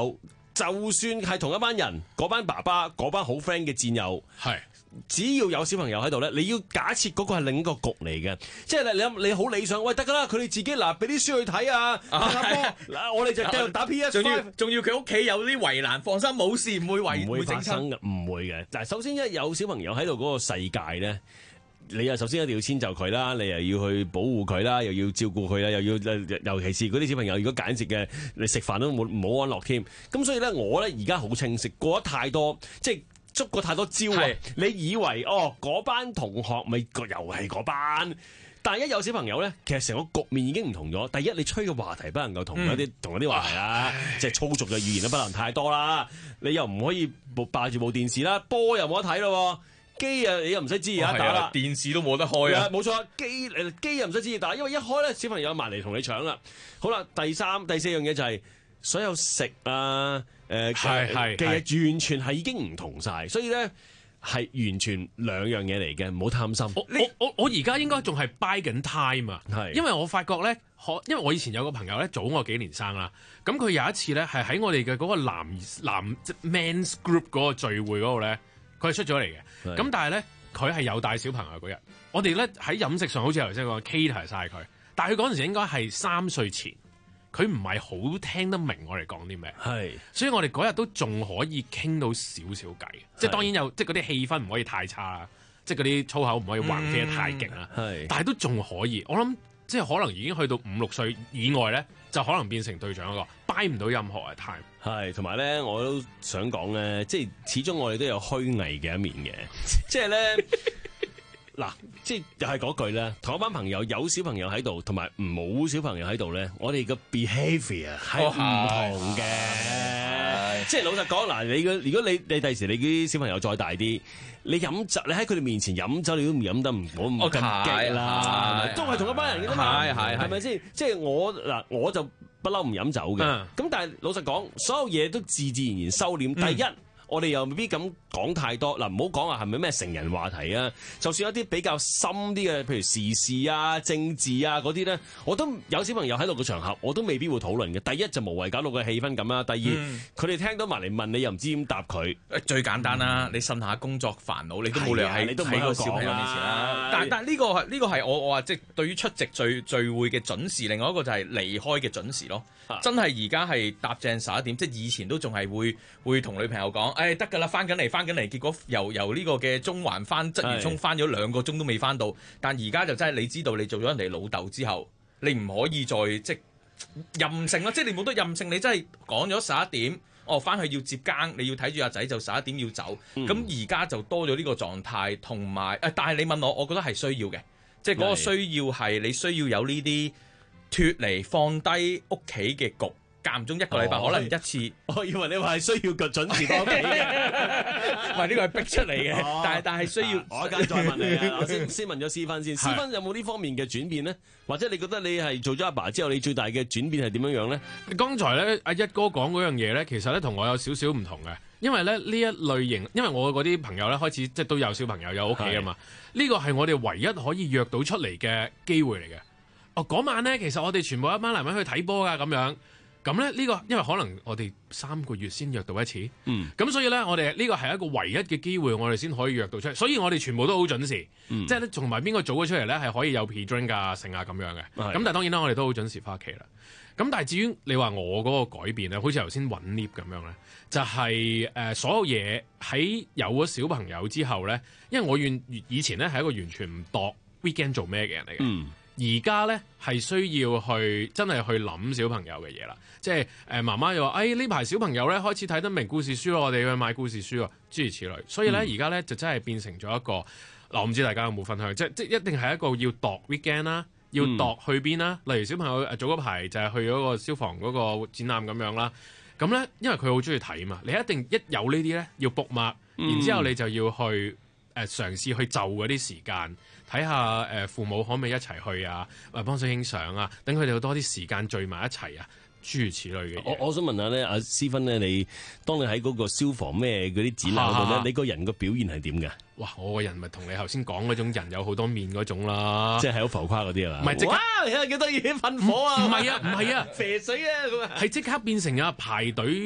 就算係同一班人，嗰班爸爸嗰班好 friend 嘅戰友， 係。 只要有小朋友喺度咧，你要假設嗰個係另一個局嚟嘅，即係你你你好理想，喂得㗎啦，佢哋自己嗱俾啲書去睇啊，打下波，嗱我哋就繼續打 P S 仲要 five， 仲要佢屋企有啲圍欄，放心冇事，唔會圍唔會發整生嘅，唔會嘅。嗱，首先一有小朋友喺度嗰個世界咧，你又首先一定要遷就佢啦，你又要去保護佢啦，又要照顧佢啦，又要尤其是嗰啲小朋友如果揀食嘅，你食飯都冇冇安樂添。咁所以咧，我咧而家好清晰，過得太多即係。捉過太多招啊！你以為哦嗰班同學咪又係嗰班，但係一有小朋友咧，其實成個局面已經唔同咗。第一，你吹嘅話題不能夠同嗰啲同嗰啲話題啦，即係粗俗嘅語言都不能太多啦。你又唔可以霸住部電視啦，波又冇得睇咯，機啊你又唔使知而家打啦， 電視都冇得開啊！ 冇錯，機誒機又唔使知而打，因為一開咧小朋友埋嚟同你搶啦。好啦，第三、第四樣嘢就係所有食啊。誒係係，其實完全係已經唔同晒，所以咧係完全兩樣嘢嚟嘅，唔好貪心。 我我我我而家應該仲係 buy 緊 time 啊，係，因為我發覺咧，可因為我以前有個朋友咧，早我幾年生啦，咁佢有一次咧係喺我哋嘅嗰個男男即 men's group 嗰個聚會嗰度咧，佢係出咗嚟嘅，咁但係咧佢係有帶小朋友嗰日，我哋咧喺飲食上好似頭先講 cater 晒佢，但係佢嗰陣時應該係三歲前。佢唔係好聽得明我哋講啲咩，係，所以我哋嗰日都仲可以傾到少少偈，即係當然有，即係嗰啲氣氛唔可以太差啦，即係嗰啲粗口唔可以橫飛得太勁啦，係、嗯，但係都仲可以，我諗即係可能已經去到五六歲以外咧，就可能變成隊長嗰個 buy 唔到任何嘅 time， 係，同埋咧我都想講咧，即係始終我哋都有虛偽嘅一面嘅，即係咧。嗱，即係又係嗰句咧，同一班朋友有小朋友喺度，同埋冇小朋友喺度咧，我哋個 behaviour 係唔同嘅。哦、即係老實講，嗱，你嘅如果你你第時你啲小朋友再大啲，你飲酒，你喺佢哋面前飲酒，你都唔飲得唔好咁激啦，都係同一班人嘅啫嘛，係係係咪先？即係我嗱，我就不嬲唔飲酒嘅，咁、嗯、但係老實講，所有嘢都自自然然收斂。第一。嗯我哋又未必咁講太多嗱，唔好講話係咪咩成人話題啊？就算一啲比較深啲嘅，譬如時事啊、政治啊嗰啲咧，我都有小朋友喺度嘅場合，我都未必會討論嘅。第一就無謂搞到個氣氛咁啦，第二佢哋、嗯、聽到埋嚟問你又唔知點答佢。最簡單啦，嗯、你呻下工作煩惱，你都冇理由喺喺個小朋友面前啦。但但呢個係呢個係我我話即係對於出席聚聚會嘅準時，另外一個就係離開嘅準時咯。啊、真係而家係搭正十一點，即係以前都仲係會會同女朋友講。誒得㗎啦，翻緊嚟翻緊嚟，結果由由呢個嘅中環翻鰂魚涌翻咗兩個鐘都未翻到，但而家就真係你知道你做咗人哋老豆之後，你唔可以再即任性啦，即係你冇得任性，你真係講咗十一點，哦翻去要接更，你要睇住阿仔就十一點要走，咁而家就多咗呢個狀態，同埋誒，但係你問我，我覺得係需要嘅，即係嗰個需要係你需要有呢啲脫離放低屋企嘅局。間唔中一個禮拜可能一次，哦、我以為你話係需要個準時多啲嘅，唔係呢個係逼出嚟嘅、哦，但係但係需要。啊、我一間再問你啊，我先先問咗思芬先，思芬有冇呢方面嘅轉變咧？或者你覺得你係做咗阿爸之後，你最大嘅轉變係點樣樣咧？剛才咧阿一哥講嗰樣嘢咧，其實咧同我有少少唔同嘅，因為咧呢一類型，因為我嗰啲朋友咧開始即係都有小朋友有屋企啊嘛，呢個係我哋唯一可以約到出嚟嘅機會嚟嘅。哦，嗰晚咧其實我哋全部一班男人去睇波噶咁樣。咁咧呢個因為可能我哋三個月先約到一次，嗯，咁所以咧我哋呢個係一個唯一嘅機會，我哋先可以約到出嚟，所以我哋全部都好準時，嗯、即係咧同埋邊個早咗出嚟咧係可以有 pre-drink 啊、剩啊咁樣嘅，咁但係當然啦，我哋都好準時翻屋企啦。咁但係至於你話我嗰個改變咧，好似頭先揾 lift 咁樣咧，就係、是、誒、呃、所有嘢喺有咗小朋友之後咧，因為我願以前咧係一個完全唔度 weekend 做咩嘅人嚟嘅。嗯而家咧係需要去真係去諗小朋友嘅嘢啦，即係誒媽媽又話：誒呢排小朋友咧開始睇得明故事書咯，我哋去買故事書啊，諸如此類。所以咧而家咧就真係變成咗一個嗱，我唔知大家有冇分享，即即一定係一個要度 weekend 啦，要度去邊啦。例如小朋友誒早嗰排就係去咗個消防嗰個展覽咁樣啦。咁咧因為佢好中意睇嘛，你一定一有呢啲咧要 book mark，然之後你就要去誒、呃、嘗試去就嗰啲時間。睇下誒父母可唔可以一齊去啊，或幫手影相啊，等佢哋有多啲時間聚埋一齊啊，諸如此類嘅嘢。我我想問下咧，阿思芬咧，你當你喺嗰個消防咩嗰啲展覽度咧，你個人個表現係點㗎？哇！我個人咪同你頭先講嗰種人有好多面嗰種啦，即係好浮誇嗰啲係嘛？唔係即刻，你睇下幾得意噴火啊！唔係啊，唔係啊，射水啊咁啊，係即刻變成啊排隊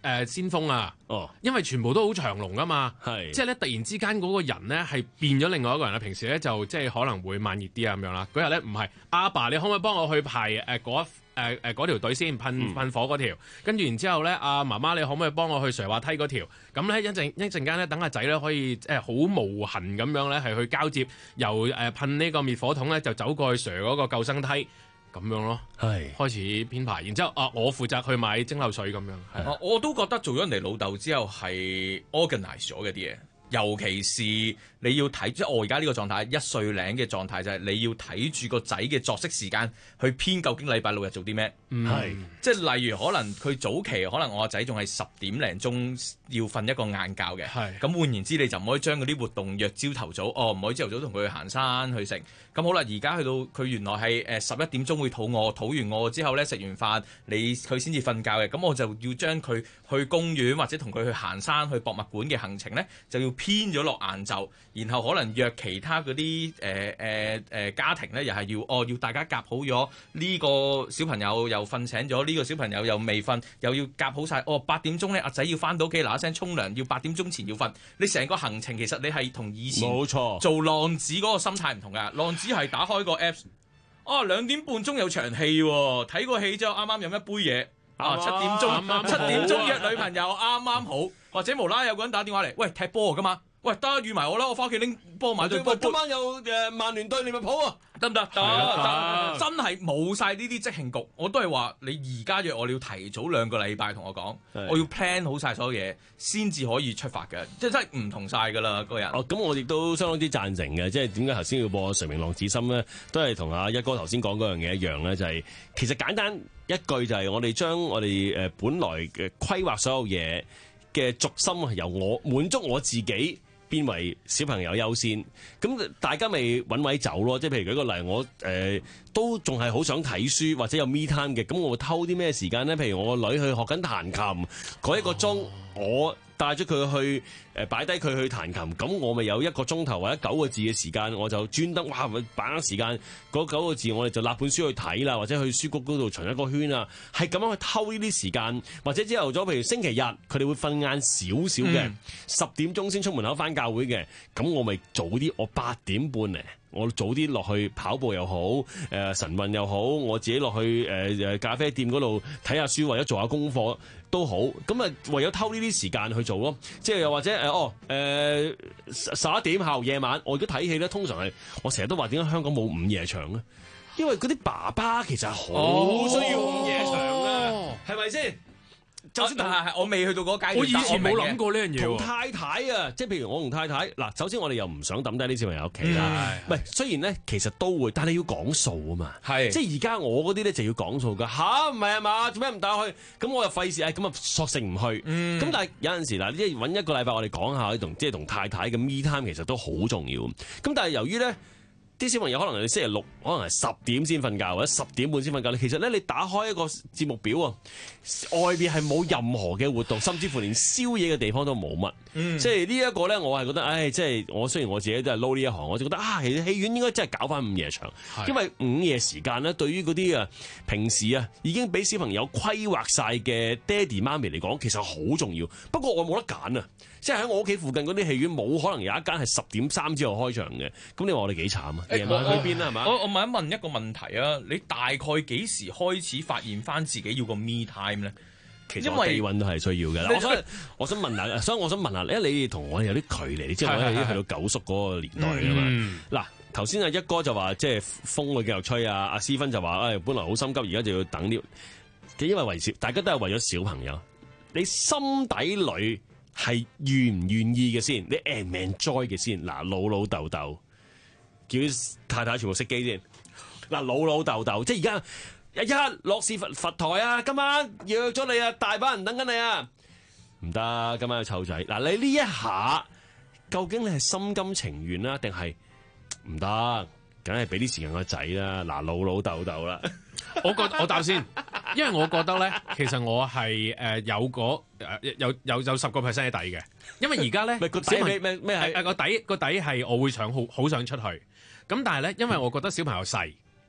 誒先鋒啊， 哦， 因為全部都好長龍噶嘛， 係即係咧突然之間嗰個人咧係變咗另外一個人啦。平時咧就即係可能會慢熱啲啊咁樣啦。嗰日咧唔係，阿爸你可唔可以幫我去排誒嗰一誒誒嗰條隊先噴噴火嗰條，跟住然之後咧，阿媽媽你可唔可以幫我去瀡滑梯嗰條？咁咧一陣一陣間咧，等阿仔咧可以誒好無痕咁樣咧係去交接，由誒噴呢個滅火筒咧就走過去瀡嗰個救生梯咁樣咯。 係開始編排，然之後啊，我負責去買蒸餾水咁樣。 啊，我都覺得做咗人哋老豆之後係 organize 咗嘅啲嘢。尤其是你要睇，即係我而家呢個狀態，一歲零嘅狀態就係你要睇住個仔嘅作息時間去編，究竟禮拜六日做啲咩？ 係、 嗯，即係例如可能佢早期可能我個仔仲係十點零鐘要瞓一個晏覺嘅，係。咁換言之，你就唔可以將嗰啲活動約朝頭早，哦唔可以朝頭早同佢去行山去食。咁好啦，而家去到佢原來係誒十一點鐘會肚餓，肚完餓之後咧食完飯，你佢先至瞓覺嘅。咁我就要將佢去公園或者同佢去行山、去博物館嘅行程咧，就要編咗落晏晝，然後可能約其他嗰啲誒誒誒家庭咧，又係要哦要大家夾好咗呢個小朋友又瞓醒咗，呢個小朋友又未瞓，又要夾好晒。哦八點鐘咧阿仔要翻到屋企嗱一聲沖涼，要八點鐘前要瞓。你成個行程其實你係同以前冇錯做浪子嗰個心態唔同㗎，浪子係打開個 Apps， 啊兩點半鐘有場戲喎，睇個戲之後啱啱飲一杯嘢，啊七點鐘七點鐘約女朋友啱啱好，或者無啦啦有個人打電話嚟，喂踢波㗎嘛？喂，得預埋我啦，我翻屋企拎波埋對波。 今晚有誒曼聯對利物浦啊， 得唔得？得得，真係冇晒呢啲即興局。我都係話你而家約我，你要提早兩個禮拜同我講，我要 plan 好晒所有嘢，先至可以出發嘅。即係真係唔同晒㗎啦，個人。 哦，咁我亦都相當之贊成嘅。即係點解頭先要播《誰明浪子心》咧，都係同阿一哥頭先講嗰樣嘢一樣咧，就係、是、其實簡單一句就係我哋將我哋誒本來嘅規劃所有嘢嘅軸心由我滿足我自己，變為小朋友優先，咁大家咪揾位走咯。即係譬如舉個例，我誒、呃、都仲係好想睇書或者有 me time 嘅，咁我會偷啲咩時間咧？譬如我個女去學緊彈琴嗰一個鐘，哦、我帶咗佢去誒擺低佢去彈琴，咁我咪有一個鐘頭或者九個字嘅時間，我就專登哇把握時間嗰九個字，我哋就立本書去睇啦，或者去書局嗰度巡一個圈啊，係咁樣去偷呢啲時間，或者朝頭早譬如星期日佢哋會瞓晏少少嘅，十、嗯、點鐘先出門口返教會嘅，咁我咪早啲，我八點半咧。我早啲落去跑步又好，誒、呃、晨運又好，我自己落去誒誒、呃、咖啡店嗰度睇下書或者做下功課都好，咁啊唯有偷呢啲時間去做咯。即係又或者誒、呃、哦誒十一點後夜晚，我而家睇戲咧，通常係我成日都話點解香港冇午夜場咧？因為嗰啲爸爸其實係好需要午夜場嘅，係咪先？就算係係，我未去到嗰階段， 我以前冇諗過呢樣嘢。 同太太啊，即係譬如我同太太嗱，首先我哋又唔想抌低啲小朋友屋企啦。唔係，雖然咧其實都會，但係你要講數啊嘛。係，即係而家我嗰啲咧就要講數㗎吓，唔係啊嘛？做咩唔帶我去？咁我又費事誒，咁啊索性唔去。咁、嗯、但係有陣時嗱，即係揾一個禮拜我哋講下同即係同太太嘅 me time 其實都好重要。咁但係由於咧。啲小朋友可能你星期六可能係十點先瞓覺，或者十點半先瞓覺。其實咧，你打開一個節目表啊，外邊係冇任何嘅活動，甚至乎連宵夜嘅地方都冇乜。嗯、即係呢一個咧，我係覺得，唉，即係我雖然我自己都係撈呢一行，我就覺得啊，其實戲院應該真係搞翻午夜場，因為午夜時間咧，對於嗰啲啊平時啊已經俾小朋友規劃晒嘅爹哋媽咪嚟講，其實好重要。不過我冇得揀啊，即係喺我屋企附近嗰啲戲院冇可能有一間係十點三之後開場嘅。咁你話我哋幾慘啊？夜晚去邊啊？係嘛？ 我我問一問一個問題啊，你大概幾時開始發現翻自己要個 me time 咧？ 其實我地運都係需要嘅。我想我想問下，所以我想問下，因為你同我有啲距離，你知我哋已經去到九叔嗰個年代㗎嘛？嗱，頭先阿一哥就話即係風會繼續吹啊，阿思芬就話誒、哎、本來好心急，而家就要等啲。因為為小大家都係為咗小朋友，你心底裏係願唔願意嘅先，你 en 唔 enjoy 嘅先。嗱，老老豆豆叫太太全部熄機先。嗱，老老豆豆即係而家。日日樂視佛佛台啊！今晚約咗你啊，大把人等緊你啊！唔得，今晚有湊仔。嗱，你呢一下究竟你係心甘情願啦，定係唔得？梗係俾啲時間個仔啦。嗱，老老豆豆啦， 我覺我答先，因為我覺得咧，其實我係誒有個誒有有有十個 percent 嘅底嘅，因為而家咧個底咩咩咩係誒個底個底係我會想好好想出去，咁但係咧，因為我覺得小朋友細。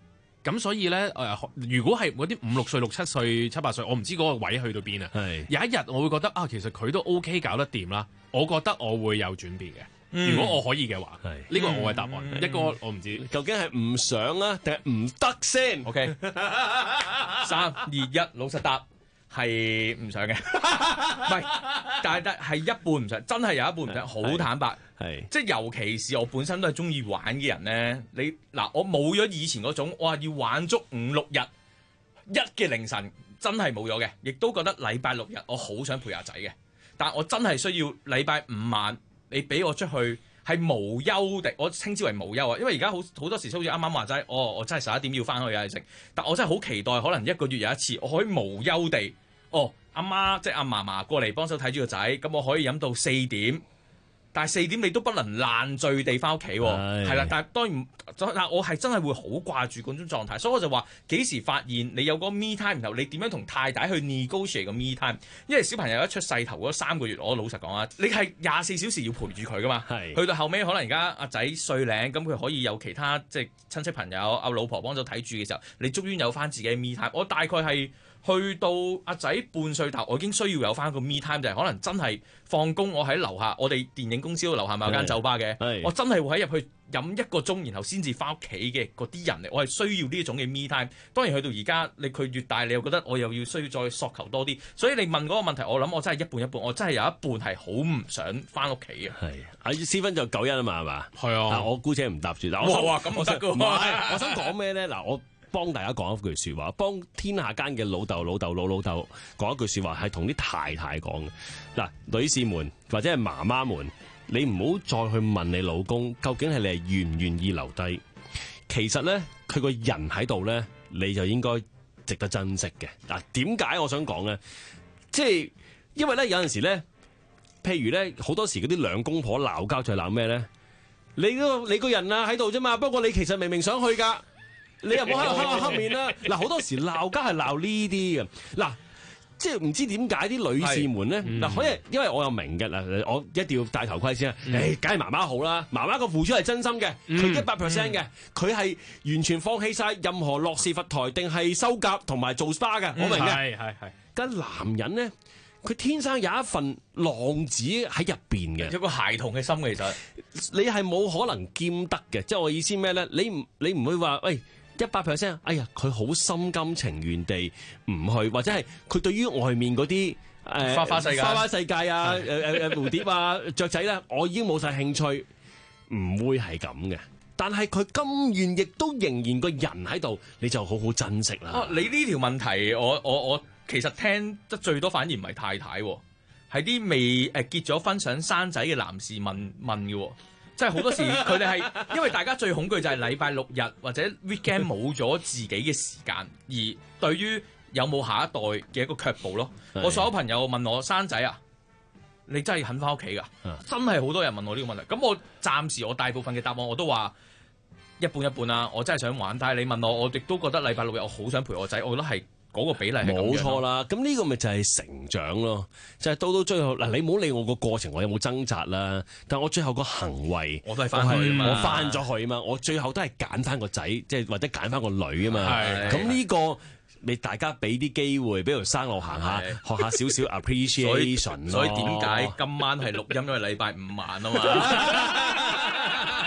咁所以咧誒、呃，如果係嗰啲五六歲、六七歲、七八歲，我唔知嗰個位去到邊啊。係有一日我會覺得啊，其實佢都 OK 搞得掂啦。我覺得我會有轉變嘅。嗯、如果我可以嘅話，係呢個係我嘅答案。嗯、一個我唔知究竟係唔想啊，定係唔得先 ？OK， 三二一，老實答。係唔想嘅，唔係，但係但係一半唔想，真係有一半唔想，好坦白，係即係尤其是我本身都係中意玩嘅人咧。你嗱，我冇咗以前嗰種，哇要玩足五六日一嘅凌晨，真係冇咗嘅，亦都覺得禮拜六日我好想陪阿仔嘅，但係我真係需要禮拜五晚你俾我出去係無憂的，我稱之為無憂啊，因為而家好好多時好似啱啱話齋，哦我真係十一點要翻去啊食，但我真係好期待，可能一個月有一次，我可以無憂地。哦，阿媽即係阿嫲嫲過嚟幫手睇住個仔，咁我可以飲到四點，但係四點你都不能爛醉地翻屋企喎，係啦。但係當然，但我係真係會好掛住嗰種狀態，所以我就話幾時發現你有個 me time，然後你點樣同太太去 negotiate 個 me time？因為小朋友一出世頭嗰三個月，我老實講啊，你係廿四小時要陪住佢噶嘛，去到後尾可能而家阿仔歲零，咁佢可以有其他即係親戚朋友、阿老婆幫手睇住嘅時候，你終於有翻自己嘅 me time。我大概係。去到阿仔半歲頭，我已經需要有翻個 me time，就係可能真係放工，我喺樓下，我哋電影公司嗰樓下咪有間酒吧嘅，我真係會喺入去飲一個鐘，然後先至翻屋企嘅嗰啲人嚟，我係需要呢一種嘅 me time。當然去到而家，你佢越大，你又覺得我又要需要再索求多啲，所以你問嗰個問題，我諗我真係一半一半，我真係有一半係好唔想翻屋企嘅。係阿思芬就九一啊嘛，係嘛？係啊，我姑且唔答住。嗱， 哇咁唔得㗎， 唔係，我想講咩咧？嗱，我。幫大家講一句説話，幫天下間嘅老豆、老豆、老老豆講一句説話，係同啲太太講嘅。嗱，女士們或者係媽媽們，你唔好再去問你老公究竟係你係願唔願意留低。其實咧，佢個人喺度咧，你就應該值得珍惜嘅。嗱，點解我想講咧？即係因為咧有陣時咧，譬如咧好多時嗰啲兩公婆鬧交就係鬧咩咧？你個你個人啊喺度啫嘛，不過你其實明明想去㗎。你又冇喺度黑口黑面啦！嗱，好多時鬧交係鬧呢啲嘅。嗱，即係唔知點解啲女士們咧，嗱，可能因為我又明嘅嗱，我一定要戴頭盔先啊！誒，梗係媽媽好啦，媽媽個付出係真心嘅，佢一百 percent 嘅，佢係完全放棄晒任何落士佛台定係修甲同埋做 S P A 嘅，我明嘅。係係係。但係男人咧，佢天生有一份浪子喺入邊嘅， 有個孩童嘅心其實， 你係冇可能兼得嘅。即係我意思咩咧？你唔你唔會話喂。一百 percent， 哎呀，佢好心甘情願地唔去，或者係佢對於外面嗰啲誒花花世界、 花花世界啊、誒誒誒蝴蝶啊、雀仔咧，我已經冇晒興趣，唔會係咁嘅。但係佢甘願，亦都仍然個人喺度，你就好好珍惜啦。 啊，你呢條問題，我我我其實聽得最多，反而唔係太太，係啲未誒結咗婚想生仔嘅男士問問嘅。即係好多時佢哋係因為大家最恐懼就係禮拜六日或者 weekend 冇咗自己嘅時間，而對於有冇下一代嘅一個卻步咯。我所有朋友問我生仔啊，你真係肯翻屋企㗎？真係好多人問我呢個問題。咁我暫時我大部分嘅答案我都話一半一半啦。我真係想玩，但係你問我，我亦都覺得禮拜六日我好想陪我仔，我覺得係。嗰個比例係冇錯啦，咁呢個咪就係成長咯，就係、是、到到最後嗱，你唔好理我個過程，我有冇掙扎啦，但我最後個行為， 我都係翻去啊嘛， 我翻咗去啊嘛，我最後都係揀翻個仔，即係或者揀翻個女啊嘛，咁呢、這個你大家俾啲機會，俾條生路行下，學下少少 appreciation 所以點解今晚係錄音？因為禮拜五晚啊嘛。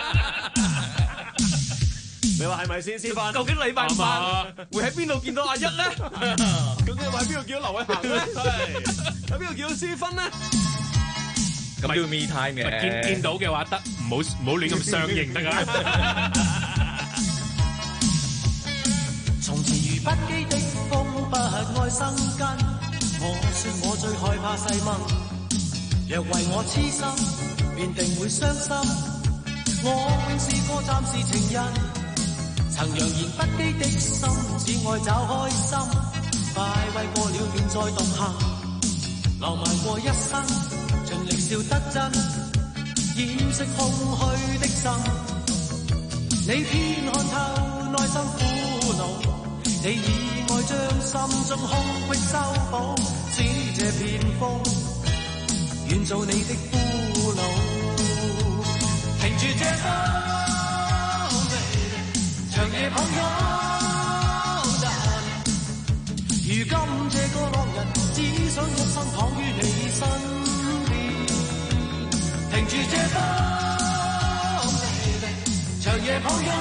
你話係咪先？思芬， 究竟禮拜五晚會喺邊度見到阿一咧？ 究竟會喺邊度見到劉偉恒咧？喺邊度見到思芬咧？ 咁叫 me time 嘅， 見見到嘅話得，唔好唔好亂咁相認得㗎。 從前如不羈的風，不愛生根。我說我最害怕細蚊，若為我痴心，便定會傷心。我永是個暫時情人。曾揚言不羈的心，只愛找開心。快慰過了便再獨行，留埋過一生，盡力笑得真，掩飾空虛的心。你偏看透內心苦惱，你以愛將心中空隙修補，使這片風願做你的俘虜。停住這風。長夜抱擁。 這個浪人，只想一生躺於你身邊，停住這風，長夜抱擁。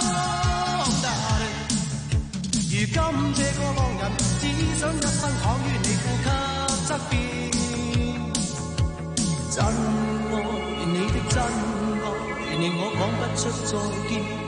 如今這個浪人，只想一生躺於你呼吸側邊，真愛你的真愛，令我講不出再見。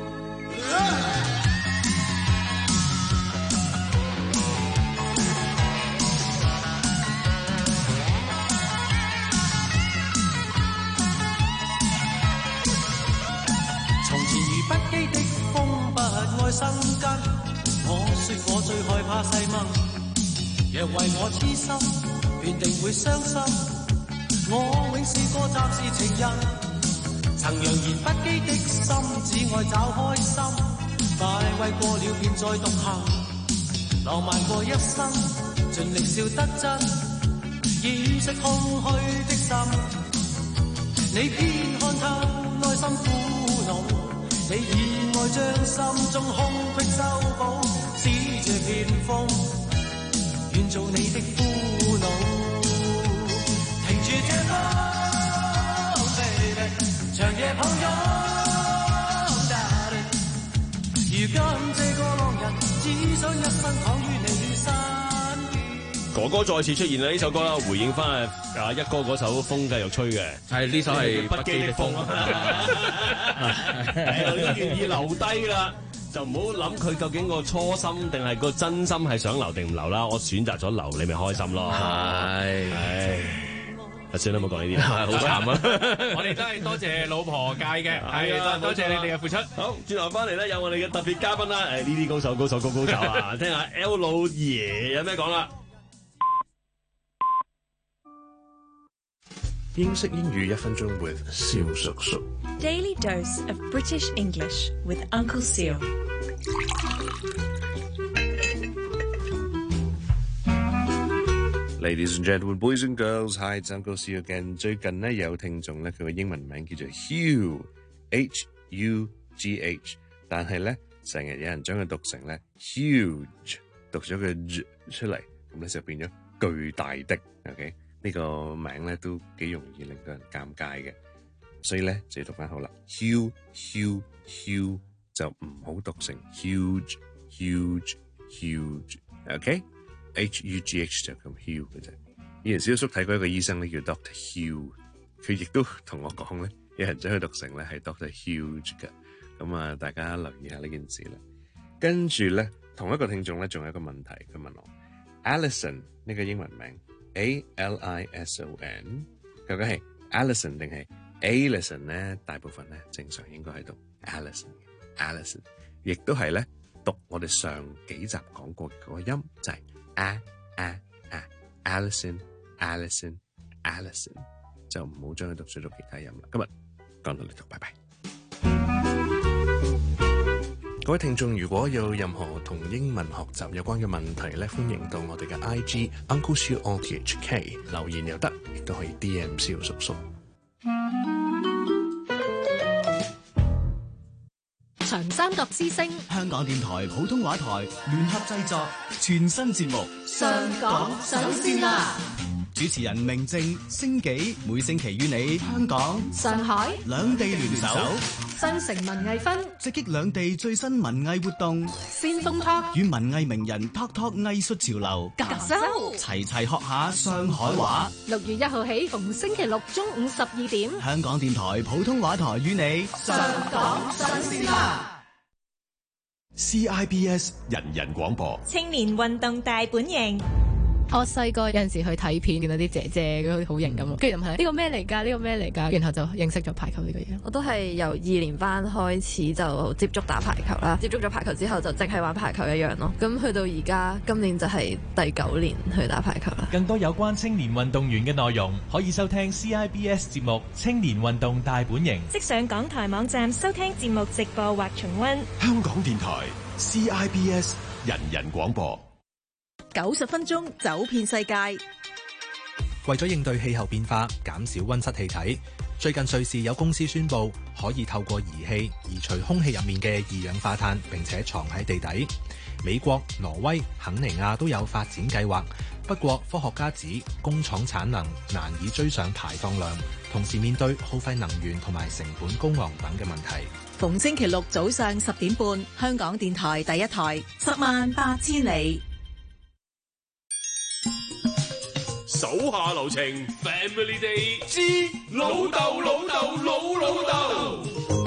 從前如不羈的風，不愛生根。我說我最害怕細蚊，若為我痴心，便定會傷心。我永是個暫時情人，曾揚言不羈的心，只愛找開心。快慰過了便再獨行，浪漫過一生，盡力笑得真，掩飾空虛的心。你偏看透內心苦惱，你以愛將心中空隙修補，使這片風願做你的苦惱。停住這風 baby， 長夜抱擁 darling， 如今這個浪人，只想一生躺於你身邊。 哥哥再次出現啦！呢首歌啦，回應翻啊一哥嗰首風繼續吹嘅， 係呢首係不羈的風， 係我都願意留低啦，就唔好諗佢究竟個初心定係個真心係想留定唔留啦。我選擇咗留，你咪開心咯。係，唉，算啦，唔好講呢啲啦，好慘啊！ 我哋都係多謝老婆界嘅，係啊， 多謝你哋嘅付出。 好，轉頭翻嚟咧，有我哋嘅特別嘉賓啦，誒呢啲高手高手高高手啊，聽下 L 老爺有咩講啦。 英式英語一分鐘 with 蕭叔叔。 Daily dose of British English with Uncle Seal。 Ladies and gentlemen, boys and girls, hi, it's Uncle Seal again。最近咧有聽眾咧，佢嘅英文名叫做 Hugh，H U G H， 但係咧成日有人將佢讀成咧 huge， 讀咗個 J 出嚟，咁咧就變咗巨大的。OK。呢個名咧都幾容易令到人尷尬嘅，所以咧就要讀翻好啦。Hugh Hugh Hugh 就唔好讀成 huge huge huge，OK？H U G H 就咁 Hugh 嘅啫。以前小叔睇過一個醫生咧叫 Doctor Hugh， 佢亦都同我講咧，有人將佢讀成咧係 Doctor Huge 嘅。咁啊，大家留意下呢件事啦。跟住咧，同一個聽眾咧仲有一個問題，佢問我 Alison 呢個英文名。A L I S O N 究竟係 Alison 定係 Alison 咧？大部分咧正常應該係讀 Alison，Alison 亦都係咧讀我哋上幾集講過嘅嗰個音，就係 a a a Alison Alison Alison， 就唔好將佢讀出到其他音啦。今日講到呢度，拜拜。各位聽眾，如果有任何同英文學習有關嘅問題咧，歡迎到我哋嘅 I G Uncle Siu O T H K 留言又得，亦都可以 D M 蕭叔叔。 長三角之聲， 香港電台普通話台聯合製作全新節目《 上港上線啦》。 主持人明正、星紀，每星期與你香港、 上海兩地聯手， 新城文藝分， 直擊兩地最新文藝活動， 先鋒 talk 與文藝名人 talk talk 藝術潮流， 夾手齊齊學下上海話。 六月一號起，逢星期六中午十二點， 香港電台普通話台與你上港上線啦。 C I B S 人人廣播， 青年運動大本營。 我細個有陣時去睇片，見到啲姐姐嗰啲好型咁，跟住就問呢個咩嚟㗎？呢個咩嚟㗎？然後就認識咗排球呢個嘢。 我都係由二年班開始就接觸打排球啦，接觸咗排球之後就淨係玩排球一樣咯。咁去到而家今年就係第九年去打排球啦。 更多有關青年運動員嘅內容，可以收聽 C I B S 節目《青年運動大本營》， 即上港台網站收聽節目直播或重溫。 香港電台 C I B S 人人廣播。 九十分鐘走遍世界。 為咗應對氣候變化，減少溫室氣體， 最近瑞士有公司宣布可以透過儀器移除空氣入面嘅二氧化碳，並且藏喺地底。美國、挪威、肯尼亞都有發展計劃，不過科學家指工廠產能難以追上排放量，同時面對耗費能源同埋成本高昂等嘅問題。 逢星期六早上十點半，香港電台第一台十萬八千里。 手下留情 ，Family Day 之老豆老豆老老豆。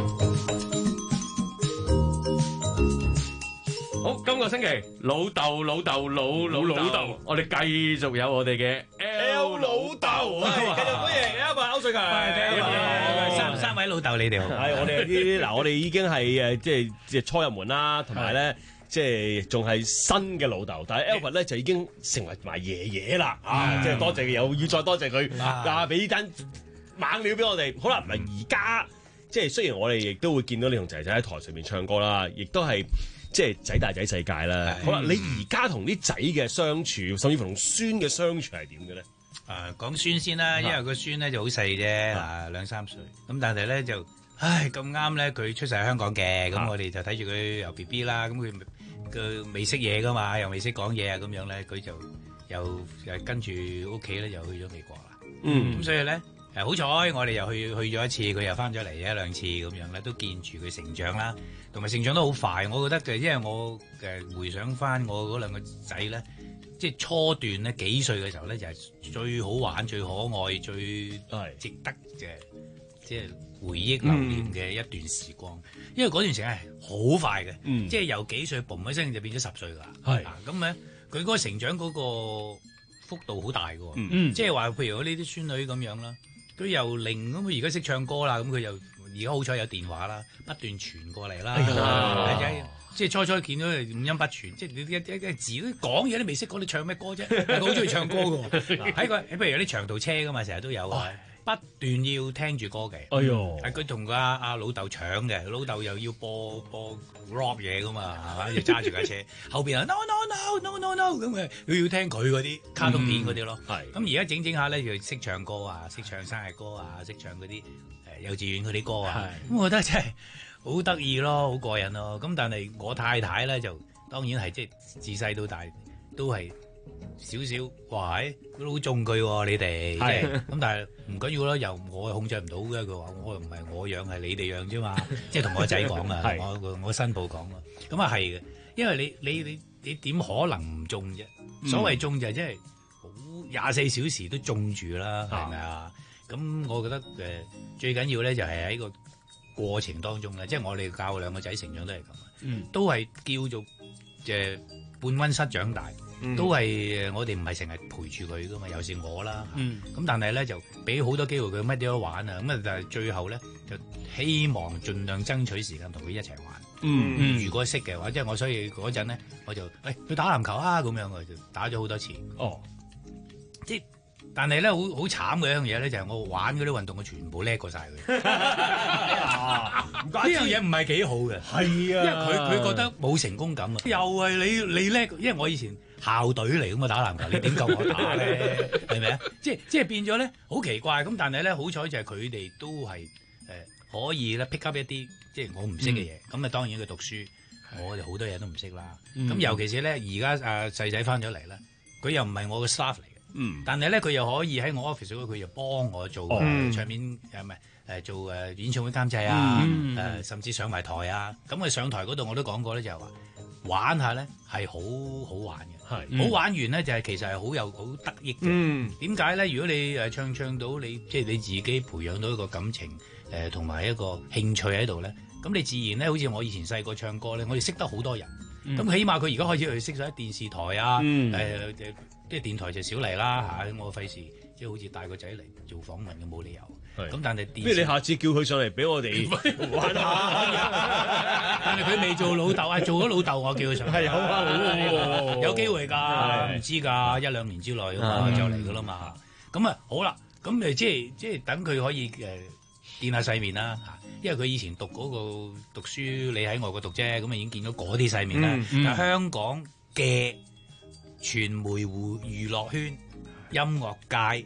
好，今個星期老豆老豆老老老豆，我哋繼續有我哋嘅 L 老豆， 繼續歡迎一個歐瑞強， 三三位老豆，你哋好。 係我哋啲嗱，我哋已經係誒，即係即係初入門啦，同埋咧。即係仲係新嘅老豆，但係 Albert 咧就已經成為埋爺爺啦，啊！即係多謝佢，又要再多謝佢，啊！俾單猛料俾我哋。好啦，唔係而家，即係雖然我哋亦都會見到你同仔仔喺台上面唱歌啦，亦都係即係仔大仔世界啦。好啦，你而家同啲仔嘅相處，甚至乎同孫嘅相處係點嘅咧？ 誒，講孫先啦，因為個孫咧就好細啫，啊兩三歲，咁但係咧就。唉，咁啱咧，佢出世喺香港嘅，咁我哋就睇住佢由 B B 啦，咁佢佢未識嘢噶嘛，又未識講嘢啊，咁樣咧，佢就又誒跟住屋企咧，又去咗美國啦。嗯，咁所以咧誒好彩，我哋又去去咗一次，佢又翻咗嚟一兩次咁樣咧，都見住佢成長啦，同埋成長都好快。我覺得嘅，因為我誒回想翻我嗰兩個仔咧，即係初段咧幾歲嘅時候咧，就係最好玩、最可愛、最值得嘅，即係。回憶留念嘅一段時光，嗯、因為嗰段時間係好快嘅，嗯、即係由幾歲嘣一聲就變咗十歲㗎。係咁咧，佢嗰個成長嗰個幅度好大㗎。嗯、即係話，譬如我呢啲孫女咁樣啦，佢由零咁，佢而家識唱歌啦，咁佢又而家好彩有電話啦，不斷傳過嚟啦。哎、即係初初見到佢五音不全，即係你一一一字都講嘢都未識講，你唱咩歌啫？佢好中意唱歌㗎喎。喺個譬如有啲長途車㗎嘛，成日都有。不斷要聽住歌嘅，哎呦，係佢同個阿阿老豆搶嘅，老豆又要播播 rock 嘢噶嘛，係嘛，要揸住架車，後邊啊 no no no no no no 咁嘅，佢要聽佢嗰啲卡通片嗰啲咯，係、嗯，咁而家整整下咧，就識唱歌啊，識唱生日歌啊，識唱嗰啲誒幼稚園嗰啲歌啊，咁是我覺得真係好得意咯，好過癮咯，咁但係我太太咧就當然係即係自細到大都係。少少，哇！都好中佢喎，你哋，咁但係唔緊要啦，又我控制唔到嘅。佢話我又唔係我養，係你哋養啫嘛，即係同我仔講啊，我我新抱講啊，咁啊係嘅，因為你你你你點可能唔中啫？所謂中就係即係好廿四小時都中住啦，係咪啊？咁我覺得誒最緊要咧就係喺個過程當中咧，即係我哋教兩個仔成長都係咁，嗯，都係叫做誒半溫室長大。都係我哋唔係成日陪住佢噶嘛，尤其是我啦。咁、嗯、但係咧就俾好多機會佢乜都玩啊。咁啊，但係最後咧就希望盡量爭取時間同佢一齊玩。嗯嗯、如果識嘅話，即係我所以嗰陣咧，我就誒、哎、去打籃球啊咁樣，我就打咗好多次。哦，即係但係咧好好慘嘅一樣嘢咧，就係我玩嗰啲運動，我全部叻過晒佢。呢樣嘢唔係幾好嘅。係啊，因為佢佢覺得冇成功感啊。又係你你叻，因為我以前。校隊嚟咁嘛，打籃球，你點夠我打咧？係咪啊？即係即係變咗咧，好奇怪咁。但係咧，好彩就係佢哋都係誒、呃、可以咧 pick up 一啲即係我唔識嘅嘢。咁啊、嗯，當然佢讀書，我哋好多嘢都唔識啦。咁、嗯、尤其是咧，而家啊細仔翻咗嚟咧，佢又唔係我嘅 staff 嚟嘅。嗯。但係咧，佢又可以喺我 office 嗰度，佢又幫我做、哦呃、唱片誒唔係誒做誒演唱會監製啊，誒、嗯呃、甚至上埋台啊。咁佢上台嗰度我都講過咧，就係話。玩下咧係好好玩嘅，係、嗯、好玩完咧就係、是、其實係好有好得益嘅。點解咧？如果你誒唱唱到你即係你自己培養到一個感情誒同埋一個興趣喺度咧，咁你自然咧好似我以前細個唱歌咧，我哋識得好多人。咁、嗯、起碼佢而家開始去識咗喺電視台啊，誒、嗯呃、即係電台就少嚟啦嚇，我費事即係好似帶個仔嚟做訪問嘅冇理由。咁但係，不如你下次叫佢上嚟俾我哋玩下。但係佢未做老豆啊，做咗老豆我叫佢上嚟。係好啊，好有機會㗎，唔知㗎，一兩年之內咁啊就嚟㗎啦嘛。咁啊好啦，咁誒即係即係等佢可以誒見下世面啦嚇。因為佢以前讀嗰個讀書，你喺外國讀啫，咁啊已經見到嗰啲世面啦。但香港嘅傳媒娛樂圈、音樂界。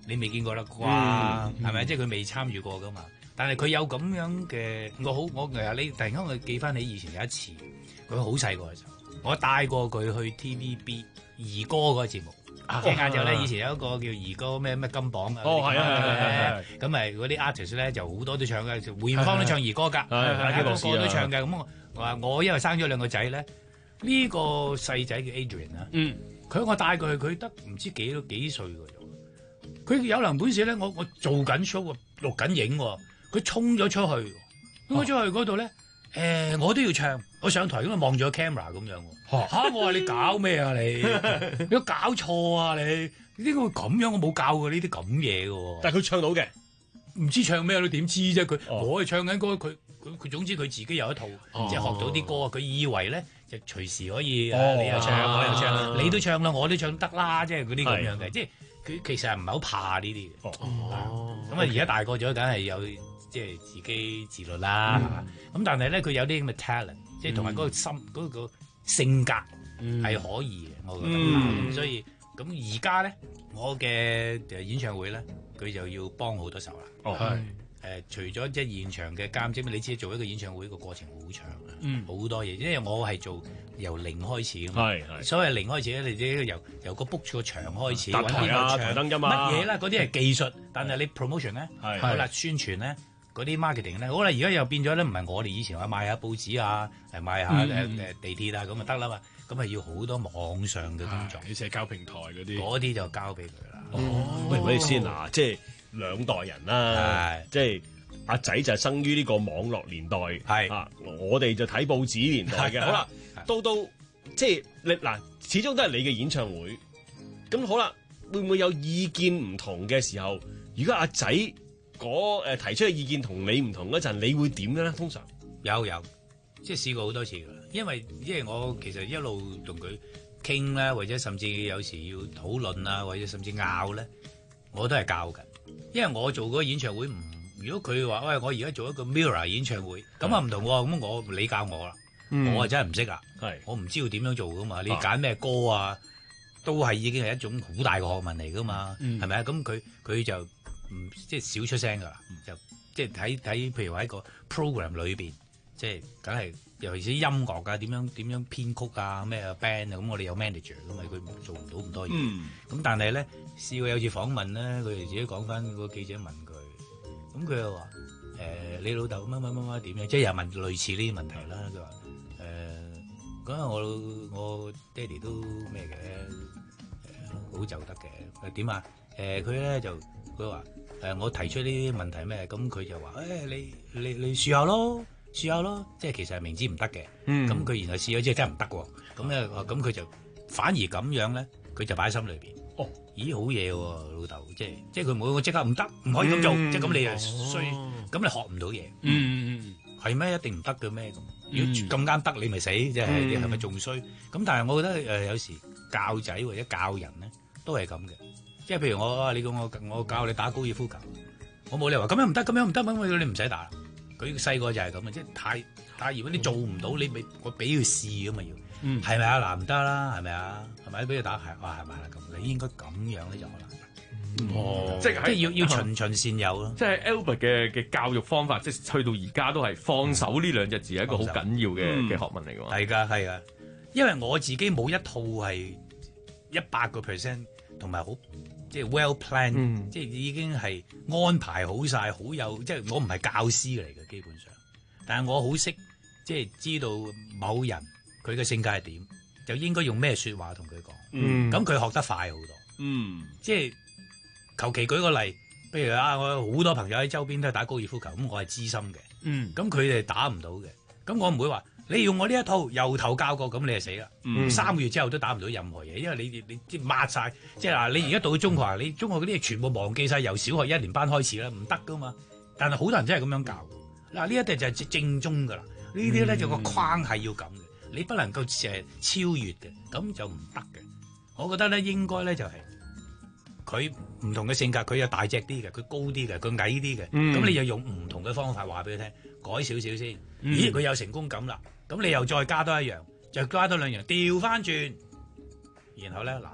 你未見過啦啩， 嗯係咪？即係佢未參與過噶嘛。但係佢有咁樣嘅，我好我誒你突然間我記翻起以前有一次，佢好細個嘅時候，我帶過佢去 T V B 兒歌嗰個節目。聽下就咧，以前有一個叫兒歌咩咩金榜啊， 哦係啊係係係咁咪嗰啲 artist 咧就好多都唱嘅，梅艷芳都唱兒歌㗎， 係係個個都唱嘅。咁我話我因為生咗兩個仔咧，呢個細仔叫 Adrian 啊， 嗯， 佢我帶佢去，佢得唔知幾多幾歲㗎啫。佢有能本事咧，我我做緊 show 啊，錄緊影喎，佢衝咗出去，衝咗出去嗰度咧。誒，我都要唱，我上台咁啊望住個 camera 咁樣喎。嚇！我話你搞咩啊你？你都搞錯啊你？點解會咁樣？我冇教過呢啲咁嘢嘅喎。 但係佢唱到嘅， 唔知唱咩你點知啫？佢我係唱緊歌，佢佢佢總之佢自己有一套，即係學到啲歌。佢以為咧就隨時可以你又唱，我又唱，你都唱啦，我都唱得啦，即係嗰啲咁樣嘅。即係佢其實係唔係好怕呢啲嘅。咁啊，而家大個咗，梗係有。即係自己自律啦，咁、嗯、但係咧佢有啲咁嘅 talent，即係同埋嗰個心嗰、嗯、個性格係可以嘅，嗯、我覺得。嗯、所以咁而家咧，我嘅演唱會咧，佢就要幫好多手啦。哦，係誒、呃，除咗即係現場嘅監製，你知做一個演唱會個過程好長啊，嗯，好多嘢，因為我係做由零開始嘅嘛，係係。所謂零開始咧，你即由由個 book 個場開始， 搭台啊、台燈音啊， 乜嘢啦？嗰啲係技術，但係你 promotion 咧，係好啦，宣傳咧。嗰啲 marketing 咧，好啦，而家又變咗咧，唔係我哋以前話賣下報紙啊，誒賣下誒誒地鐵啊，咁就得啦嘛，咁係要好多網上嘅工作， 啲社交平台嗰啲， 嗰啲就交俾佢啦。 哦，喂，喂先嗱，即係兩代人啦，即係阿仔就係生於呢個網絡年代，係啊，我哋就睇報紙年代嘅。好啦，到到即係你嗱，始終都係你嘅演唱會，咁好啦，會唔會有意見唔同嘅時候？如果阿仔嗰誒提出嘅意見同你唔同嗰陣，你會點嘅咧？通常有有，即係試過好多次㗎啦。因為因為我其實一路同佢傾啦，或者甚至有時要討論啊，或者甚至拗咧，我都係教緊。因為我做嗰個演唱會唔，如果佢話喂，我而家做一個 Mirror 演唱會，咁啊唔同喎，咁我你教我啦，嗯、我啊真係唔識啊，我唔知道點樣做㗎嘛。你揀咩歌啊，都係已經係一種好大嘅學問嚟㗎嘛，係咪啊？咁佢佢就。唔即係少出聲㗎啦，就即係睇睇，譬如話喺個 program 裏邊，即係梗係尤其是音樂啊，點樣點樣編曲啊，咩 band 啊，咁我哋有 manager 㗎嘛，佢做唔到咁多嘢。咁、嗯、但係咧試過有次訪問咧，佢哋自己講翻個記者問佢，咁佢又話誒你老豆乜乜乜乜點樣，即係又問類似呢啲問題啦。佢話誒嗰陣我我爹哋都咩嘅誒好就得嘅，點啊誒佢咧就佢話。誒，我提出呢啲問題咩？咁佢就話：誒、哎，你你你試下咯，試下咯。即係其實係明知唔得嘅。咁佢、嗯、然後試咗之後真係唔得喎。咁咧，咁佢就反而咁樣咧，佢就擺喺心裏邊。哦，咦，好嘢喎，老豆！即係即係佢冇我即刻唔得，唔可以咁做。嗯、即係咁你又衰，咁、哦、你學唔到嘢。嗯嗯嗯，係咩？一定唔得嘅咩？咁如果咁啱得你咪死，即係你係咪仲衰？咁但係我覺得誒、呃，有時教仔或者教人咧都係咁嘅。即係譬如我你叫我我教你打高爾夫球，我冇理由話咁樣唔得，咁樣唔得，咁你唔使打。佢細個就係咁嘅，即係太太如果你做唔到，你咪我俾佢試咁嘛要，係咪啊？嗱唔得啦，係咪啊？係咪俾佢打係啊？係咪啊？咁你應該咁樣咧就可能。 哦， 即係要要循循善誘咯。 即係 Albert 嘅嘅教育方法，即係去到而家都係放手呢兩隻字係一個好緊要嘅嘅學問嚟㗎。 係㗎係㗎，因為我自己冇一套係一百個 percent 同埋好。即係 well planned，、嗯、即係已經係安排好晒，好有即係我唔係教師嚟嘅基本上，但係我好識即係知道某人佢嘅性格係點，就應該用咩説話同佢講。咁佢、嗯、學得快好多。嗯，即係求其舉個例，譬如啊，我有好多朋友喺周邊都係打高爾夫球，咁我係資深嘅。嗯，咁佢哋打唔到嘅，咁我唔會話。你用我呢一套由頭教過，咁你就死啦！嗯、三個月之後都打唔到任何嘢，因為你你即係抹晒，即係嗱，你而家到咗中學，你中學嗰啲嘢全部忘記晒，由小學一年班開始啦，唔得噶嘛。但係好多人真係咁樣教。嗱，呢一啲就係正宗噶啦，呢啲咧就個框係要咁嘅，你不能夠誒超越嘅，咁就唔得嘅。我覺得咧應該咧就係佢唔同嘅性格，佢有大隻啲嘅，佢高啲嘅，佢矮啲嘅，咁、嗯、你又用唔同嘅方法話俾佢聽，改少少先。嗯、咦，佢有成功感啦。咁你又再加多一樣，就加多兩樣，調翻轉，然後咧嗱，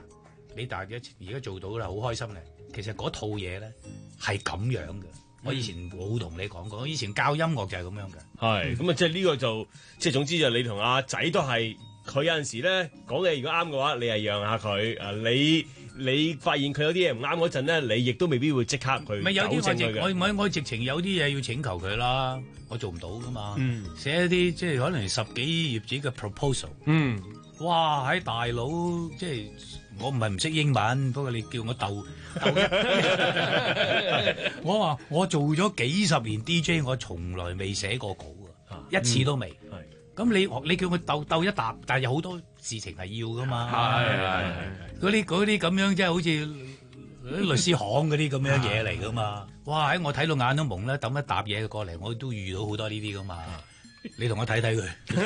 你大家而家做到啦，好開心咧。其實嗰套嘢咧係咁樣嘅。我以前冇同你講過，我以前教音樂就係咁樣嘅。 係咁啊，即係呢個就即係總之就你同阿仔都係，佢有陣時咧講嘅如果啱嘅話，你係讓下佢啊。你你發現佢有啲嘢唔啱嗰陣咧，你亦都未必會即刻去咪有啲糾正佢嘅。 我我我直情有啲嘢要請求佢啦，我做唔到噶嘛。 嗯、 寫一啲即係可能十幾頁紙嘅 proposal。 嗯， 哇！喺大佬即係我唔係唔識英文，不過你叫我鬥鬥我話我做咗幾十年 D J， 我從來未寫過稿啊，一次都未。 係、嗯。 咁你你叫佢鬥鬥一沓，但係有好多事情係要噶嘛。係係係。嗰啲嗰啲咁樣即係好似律師行嗰啲咁樣嘢嚟噶嘛。哇！喺我睇到眼都蒙啦，抌一沓嘢過嚟，我都遇到好多呢啲噶嘛。你同我睇睇佢，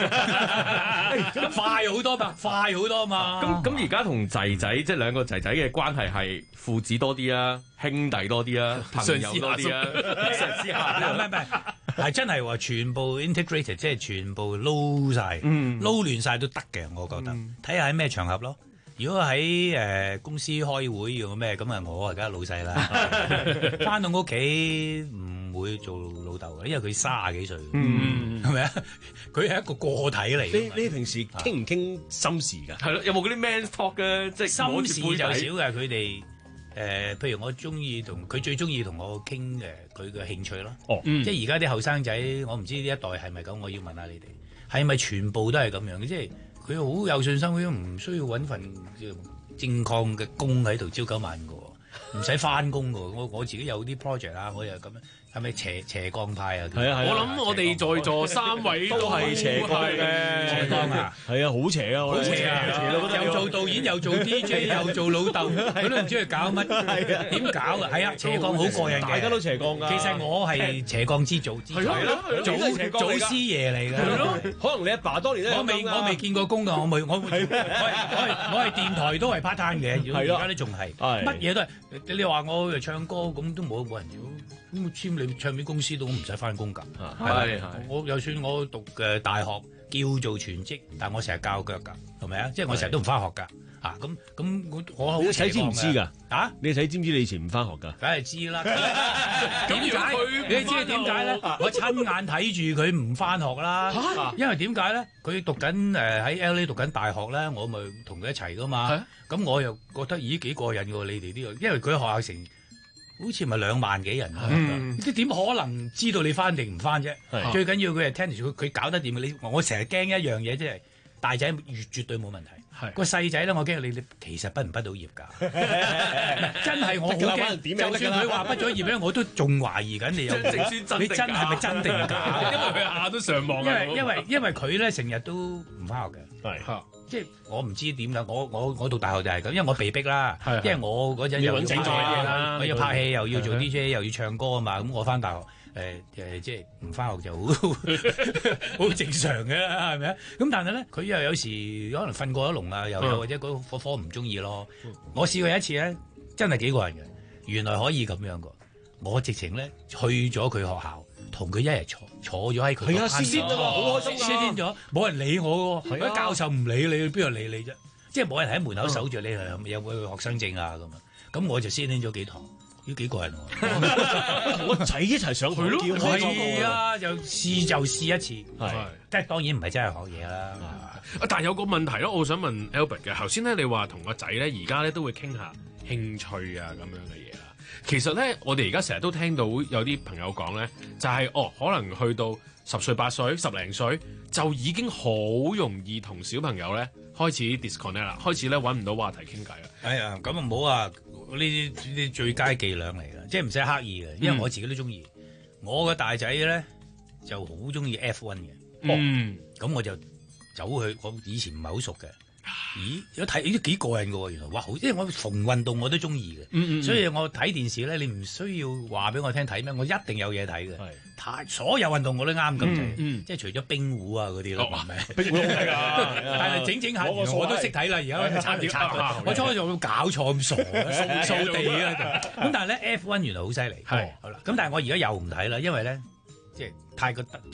快好多嘛，快好多嘛。 咁咁而家同仔仔即係兩個仔仔嘅關係係父子多啲啊，兄弟多啲啊，朋友多啲啊，上司下屬。 唔係唔係，係真係話全部 integrated， 即係全部撈晒， 嗯、 撈亂晒都得嘅。我覺得睇下喺咩場合咯。如果喺誒、呃、公司開會要咩咁啊，我而家老細啦，翻到屋企唔會做老豆嘅，因為佢卅幾歲， 嗯， 係咪啊？佢係一個個體嚟。 你你平時傾唔傾心事㗎？ 係咯，有冇嗰啲 man talk 嘅？即係心事就少嘅。佢哋誒，譬如我中意同佢最中意同我傾誒佢嘅興趣咯。 哦， 嗯、即係而家啲後生仔，我唔知呢一代係咪咁，我要問下你哋，係咪全部都係咁樣嘅？即係。佢好有信心，佢都唔需要揾份正確嘅工喺度朝九晚五嘅，唔使翻工嘅。我我自己有啲 project 啊，我又咁樣，係咪斜斜槓派啊？ 係啊係啊！ 我諗我哋在座三位都係斜槓嘅， 斜槓啊！ 係啊，好邪啊！ 好邪啊！又做導演，又做 D J， 又做老豆，佢都唔知佢搞乜，點搞啊？係啊，斜槓好過癮嘅， 大家都斜槓㗎。 其實我係斜槓之祖之祖，祖祖師爺嚟㗎。 係咯，可能你阿爸當年都我未我未見過工㗎，我未我我係我係我係電台都係 part time 嘅，而家都仲係乜嘢都係。你話我唱歌咁都冇冇人要，咁簽你唱片公司都唔使翻工㗎。係我就算我讀嘅大學叫做全職，但我成日教腳㗎，係咪啊？即係我成日都唔翻學㗎。啊咁咁我我好仔知唔知㗎？ 啊， 你仔知唔知你以前唔翻學㗎？ 梗係知啦。點解？你知係點解咧？我親眼睇住佢唔翻學啦。因為點解咧？佢讀緊誒喺 L A 讀緊大學咧，我咪同佢一齊㗎嘛。咁我又覺得咦幾過癮喎！你哋呢個，因為佢學校成好似咪兩萬幾人啊！即點可能知道你翻定唔翻啫？最緊要佢係 attend 住佢，佢搞得掂。你我成日驚一樣嘢，即係大仔越絕對冇問題。個細仔咧，我驚你你其實畢唔畢到業㗎？真係我好驚。就算佢話畢咗業咧，我都仲懷疑緊你有你真係咪真定假？ 因為佢下都上網。 因為因為因為佢咧成日都唔翻學嘅。 係。 即係我唔知點解，我我我讀大學就係咁，因為我被逼啦。因為我嗰陣又要整咗嘢啦， 我要拍戲，又要做 D J，又要唱歌啊嘛。咁我翻大學。誒誒、呃，即係唔翻學就好好正常嘅啦，係咪啊？咁但係咧，佢又有時可能瞓過一籠啊，又又或者嗰科科唔中意咯。我試過一次咧，真係幾個人嘅，原來可以咁樣嘅。我直情咧去咗佢學校，同佢一日坐坐咗喺佢。係啊，先先啊嘛，好開心啊！先先咗，冇人理我喎，嗰、啊、教授唔理你，邊度理你啫？即係冇人喺門口守住你，係有冇學生證啊咁啊？咁我就先聽咗幾堂。呢幾個人喎， 同個仔一齊上去咯， 係啊，就試就試一次，係，即係當然唔係真係學嘢啦。 啊，但係有個問題咯，我想問 Albert 嘅，頭先咧你話同個仔咧而家咧都會傾下興趣啊咁樣嘅嘢啦。其實咧，我哋而家成日都聽到有啲朋友講咧，就係、是、哦，可能去到十歲八歲、十零歲就已經好容易同小朋友咧開始 disconnect 啦，開始咧揾唔到話題傾偈啦。 哎呀，咁啊唔好話。呢啲呢啲最佳伎倆嚟嘅，即係唔使刻意嘅，因為我自己都中意。嗯、我個大仔咧就好中意 F 一 嘅， 嗯， 咁我就走去。我以前唔係好熟嘅，咦？有睇呢啲幾過癮嘅喎，原來哇好，因為我逢運動我都中意嘅，嗯嗯嗯，所以我睇電視咧，你唔需要話俾我聽睇咩，我一定有嘢睇嘅。太所有運動我都啱咁滯，即係除咗冰壺啊嗰啲咯，係咪？冰壺好睇㗎，但係整整下我都識睇啦。而家差啲差，我初初仲搞錯咁傻，掃掃地啊！咁但係咧 F 一 原來好犀利，係好啦。咁但係我而家又唔睇啦，因為咧即係太過即係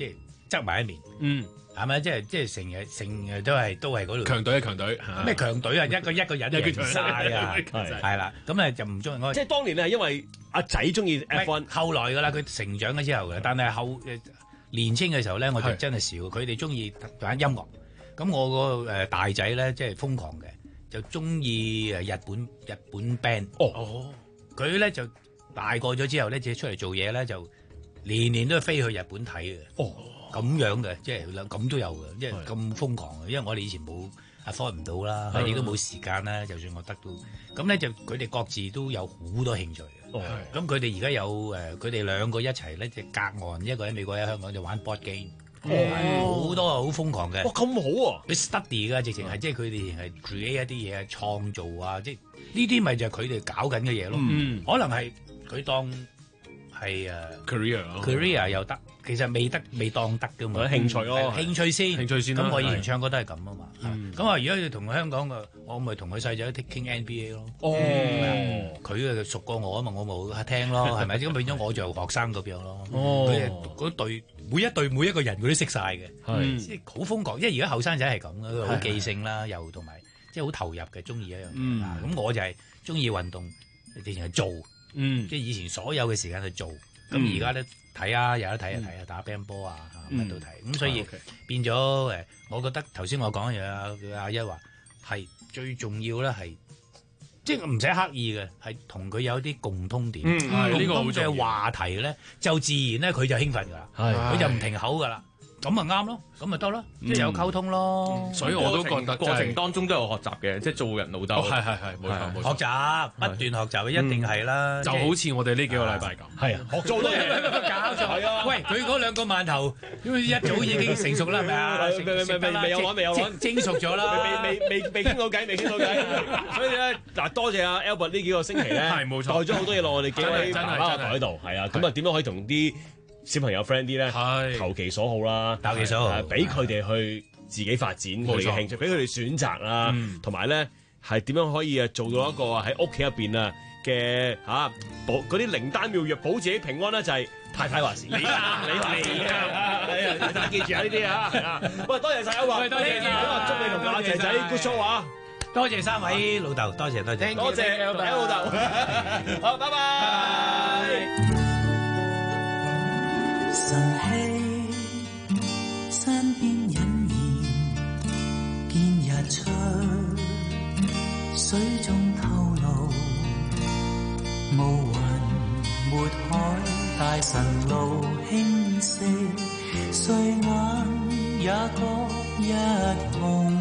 側埋一面。 嗯。 係咪？即係即係成日成日都係都係嗰度強隊啊強隊咩強隊啊？一個一個人贏晒啊！係啦，咁咧就唔中意我。 即係當年係因為阿仔中意 F 一， 後來㗎啦，佢成長咗之後嘅。但係後年青嘅時候咧，我就真係少。佢哋中意玩音樂，咁我個誒大仔咧即係瘋狂嘅，就中意誒日本日本 band。 哦， 佢咧就大個咗之後咧，自己出嚟做嘢咧，就年年都飛去日本睇嘅。 哦。 咁樣嘅，即係咁都有嘅，即係咁瘋狂嘅。因為我哋以前冇 afford 唔到啦，亦都冇時間啦。就算我得到，咁咧就佢哋各自都有好多興趣嘅。咁佢哋而家有誒，佢哋兩個一齊咧，就隔岸一個喺美國，喺香港就玩 board game。哦，好多啊，好瘋狂嘅。 哇，咁好啊！ 佢 study 㗎，直情係即係佢哋係 create 一啲嘢，創造啊，即係呢啲咪就係佢哋搞緊嘅嘢咯。 嗯， 可能係佢當係誒 career，career 又得。其實未得未當得㗎嘛， 興趣咯， 興趣先， 興趣先。 咁我以前唱歌都係咁啊嘛。咁啊，如果要同香港嘅，我咪同佢細仔傾 N B A 咯。 哦， 佢啊熟過我啊嘛，我冇聽咯，係咪？咁變咗我就學生咁樣咯。 哦， 佢嗰隊每一隊每一個人佢都識晒嘅，即係好瘋狂。因為而家後生仔係咁嘅，好記性啦，又同埋即係好投入嘅，中意一樣嘢。咁我就係中意運動，直情係做。即係以前所有嘅時間去做。咁而家咧睇啊，有得睇啊睇啊，打乒乓波啊，乜都睇。咁所以變咗誒，我覺得頭先我講嘅嘢，阿一話係最重要咧，係即係唔使刻意嘅，係同佢有啲共通點。共通嘅話題咧，就自然咧佢就興奮㗎啦，佢就唔停口㗎啦。咁咪啱咯，咁咪得咯，即係有溝通咯。 所以我都覺得過程當中都有學習嘅，即係做人老豆。 係係係，冇錯冇錯。 學習不斷學習，一定係啦。 就好似我哋呢幾個禮拜咁。 係啊，學做好多嘢。 搞錯係啊！喂，佢嗰兩個饅頭，一早已經成熟啦，係咪啊？ 未未未未未有揾，未有揾， 蒸熟咗啦。 未未未未傾到偈，未傾到偈。所以咧，嗱，多謝阿 Albert 呢幾個星期咧， 係冇錯， 帶咗好多嘢落我哋幾位爸爸台度，係啊。咁啊，點樣可以同啲小朋友 friend 啲咧，投其所好啦， 投其所好， 俾佢哋去自己發展佢哋嘅興趣，俾佢哋選擇啦，同埋咧係點樣可以啊做到一個喺屋企入邊啊嘅嚇保嗰啲靈丹妙藥保自己平安咧，就係太太話事，你啊你話事啊，係啊，大家記住下呢啲啊，喂，多謝晒啊，喂，多謝，咁啊，祝你同阿仔仔 good show 啊， 多謝三位老豆，多謝多謝， 多謝老豆，好，拜拜。 晨曦山邊隱然見日出，水中透露無雲沒海，大晨露輕瀉，睡眼也各一夢，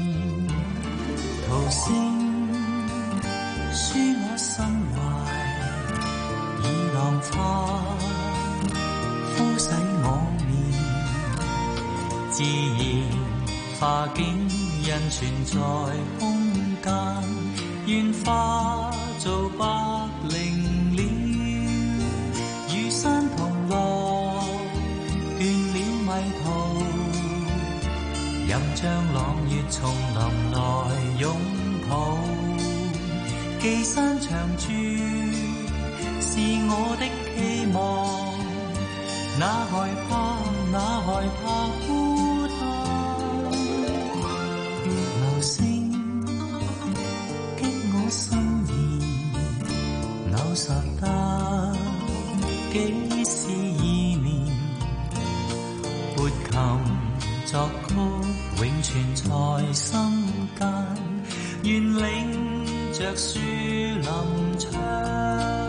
濤聲書我心懷，以浪花敷洗我面，自然化景印存在空間，願化做百靈鳥，與山同樂斷了迷途，任將朗月叢林來擁抱，寄山長駐是我的期望，那害怕，那害怕孤單，流星激我心弦，偶拾得幾是意念，撥琴作曲永存在心間，願領着樹林唱。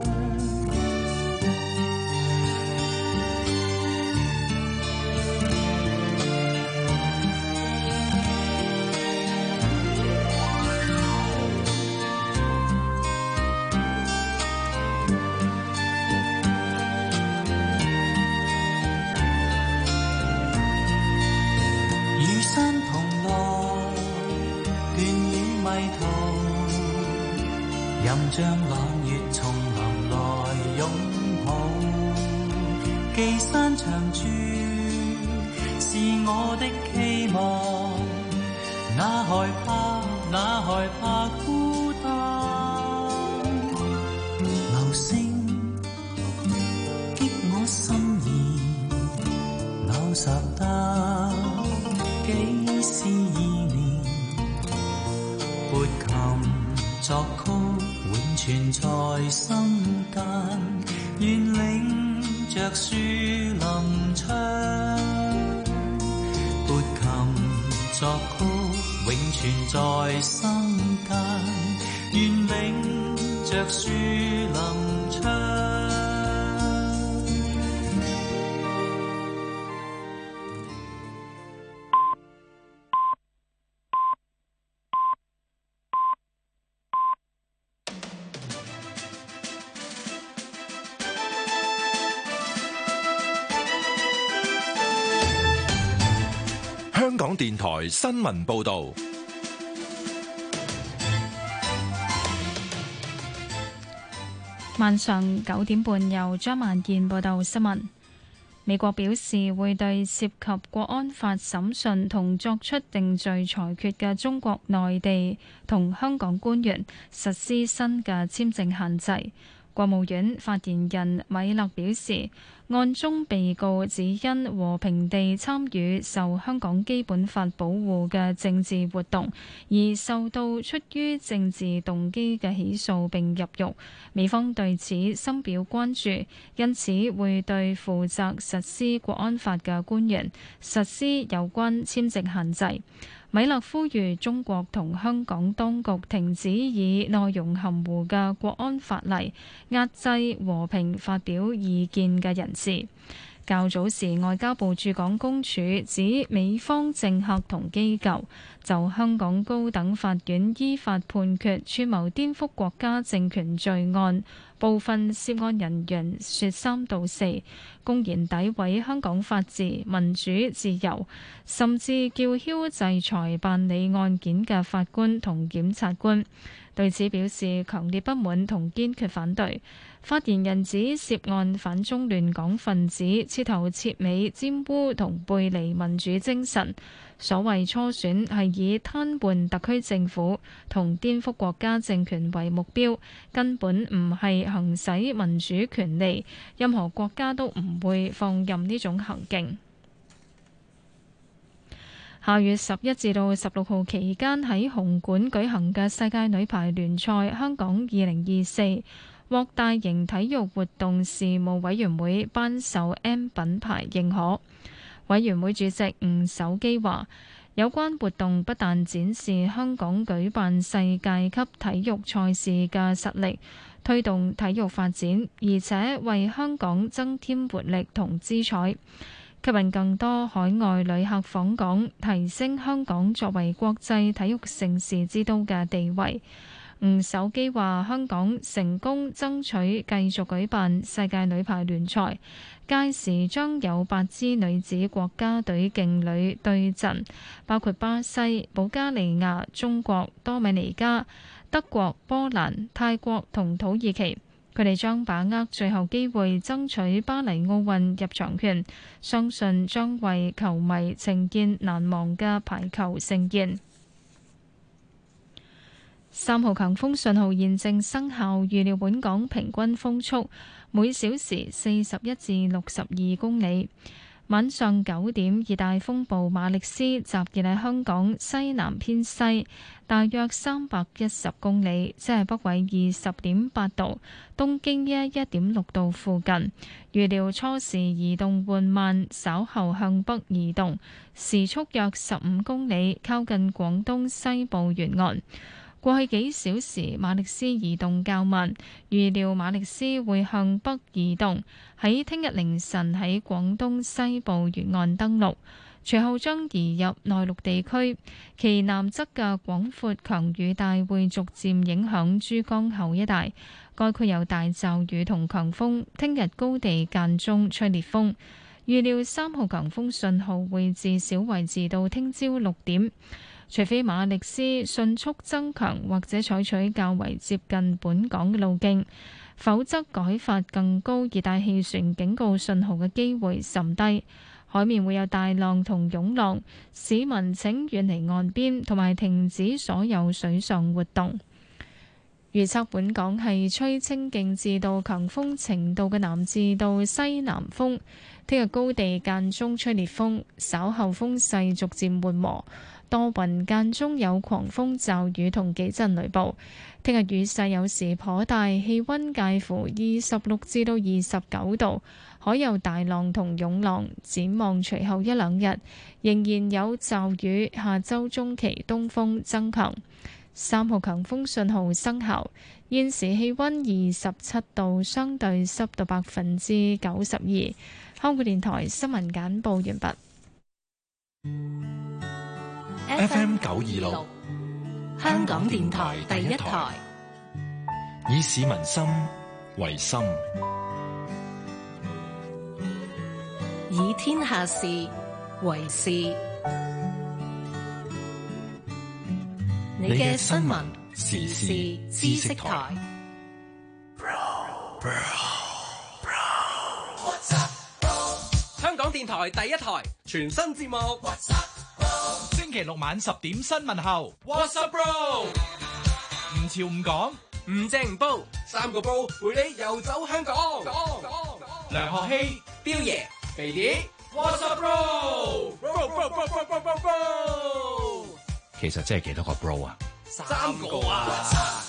將朗月叢林來擁抱，寄山長駐是我的期望，那害怕，那害怕孤單，流星激我心弦，偶拾作曲永存在心間，願領着樹林唱，撥琴作曲永存在心間，願領着樹林唱。 香港電台新聞報道， 晚上九點半由張萬健報道新聞。美國表示會對涉及國安法審訊同作出定罪裁決嘅中國內地同香港官員實施新嘅簽證限制。國務院發言人米勒表示，案中被告只因和平地參與受香港基本法保護嘅政治活動，而受到出於政治動機嘅起訴並入獄。美方對此深表關注，因此會對負責實施國安法嘅官員實施有關簽證限制。米勒呼籲中國同香港當局停止以內容含糊嘅國安法例壓制和平發表意見嘅人士。較早時，外交部駐港公署指美方政客同機構就香港高等法院依法判決串謀顛覆國家政權罪案部分涉案人員說三道四，公然詆毀香港法治、民主、自由，甚至叫囂制裁辦理案件嘅法官同檢察官。對此表示強烈不滿同堅決反對。發言人指涉案反中亂港分子徹頭徹尾沾污同背離民主精神，所謂初選係以癱瘓特區政府同顛覆國家政權為目標，根本唔係行使民主權利，任何國家都唔會放任呢種行徑。下月十一至到十六號期間喺紅館舉行嘅世界女排聯賽香港二零二四獲大型體育活動事務委員會頒授 M 品牌認可。委員會主席吳守基話，有關活動不但展示香港舉辦世界級體育賽事嘅實力，推動體育發展，而且為香港增添活力同姿彩，吸引更多海外旅客訪港，提升香港作為國際體育盛事之都嘅地位。吳守基話：香港成功爭取繼續舉辦世界女排聯賽，屆時將有八支女子國家隊勁旅對陣，包括巴西、保加利亞、中國、多米尼加、德國、波蘭、泰國同土耳其。佢哋將把握最後機會爭取巴黎奧運入場券，相信將為球迷呈現難忘嘅排球盛宴。三號強風信號現正生效，預料本港平均風速每小時四十一至六十二公里。晚上九點，熱帶風暴馬力斯集結喺香港西南偏西，大約三百一十公里，即係北緯二十點八度，東經一一點六度附近。預料初時移動緩慢，稍後向北移動，時速約十五公里，靠近廣東西部沿岸。過去幾小時，馬力斯移動較慢，預料馬力斯會向北移動，喺聽日凌晨喺廣東西部沿岸登陸，隨後將移入內陸地區。其南側嘅廣闊強雨帶會逐漸影響珠江口一帶，該區有大驟雨同強風，聽日高地間中吹烈風。預料三號強風信號會至少維持到聽朝六點。除非馬力斯迅速增強或者採取較為接近本港嘅路徑，否則改發更高熱帶氣旋警告信號嘅機會甚低。海面會有大浪同湧浪，市民請遠離岸邊同埋停止所有水上活動。預測本港係吹清勁至到強風程度嘅南至到西南風，聽日高地間中吹烈風，稍後風勢逐漸緩和。 多雲間中有狂風驟雨同幾陣雷暴。聽日雨勢有時頗大，氣溫介乎二十六至到二十九度，海有大浪同湧浪。展望隨後一兩日仍然有驟雨，下周中期東風增強，三號強風信號生效。現時氣溫二十七度，相對濕度百分之九十二。香港電台新聞簡報完畢。 F M 九二六，香港電台第一台，以市民心為心， 以天下事為事。你嘅新聞時事知識台。 香港電台第一台全新節目， 星期六晚十點新聞後 What's up bro？ 唔潮唔講， 唔正唔煲，三個煲陪你遊走香港。 梁學希、 彪爺、肥碟 What's up bro？ Bro bro bro bro bro bro bro？ 其實真係幾多個 bro 啊？ 三個啊！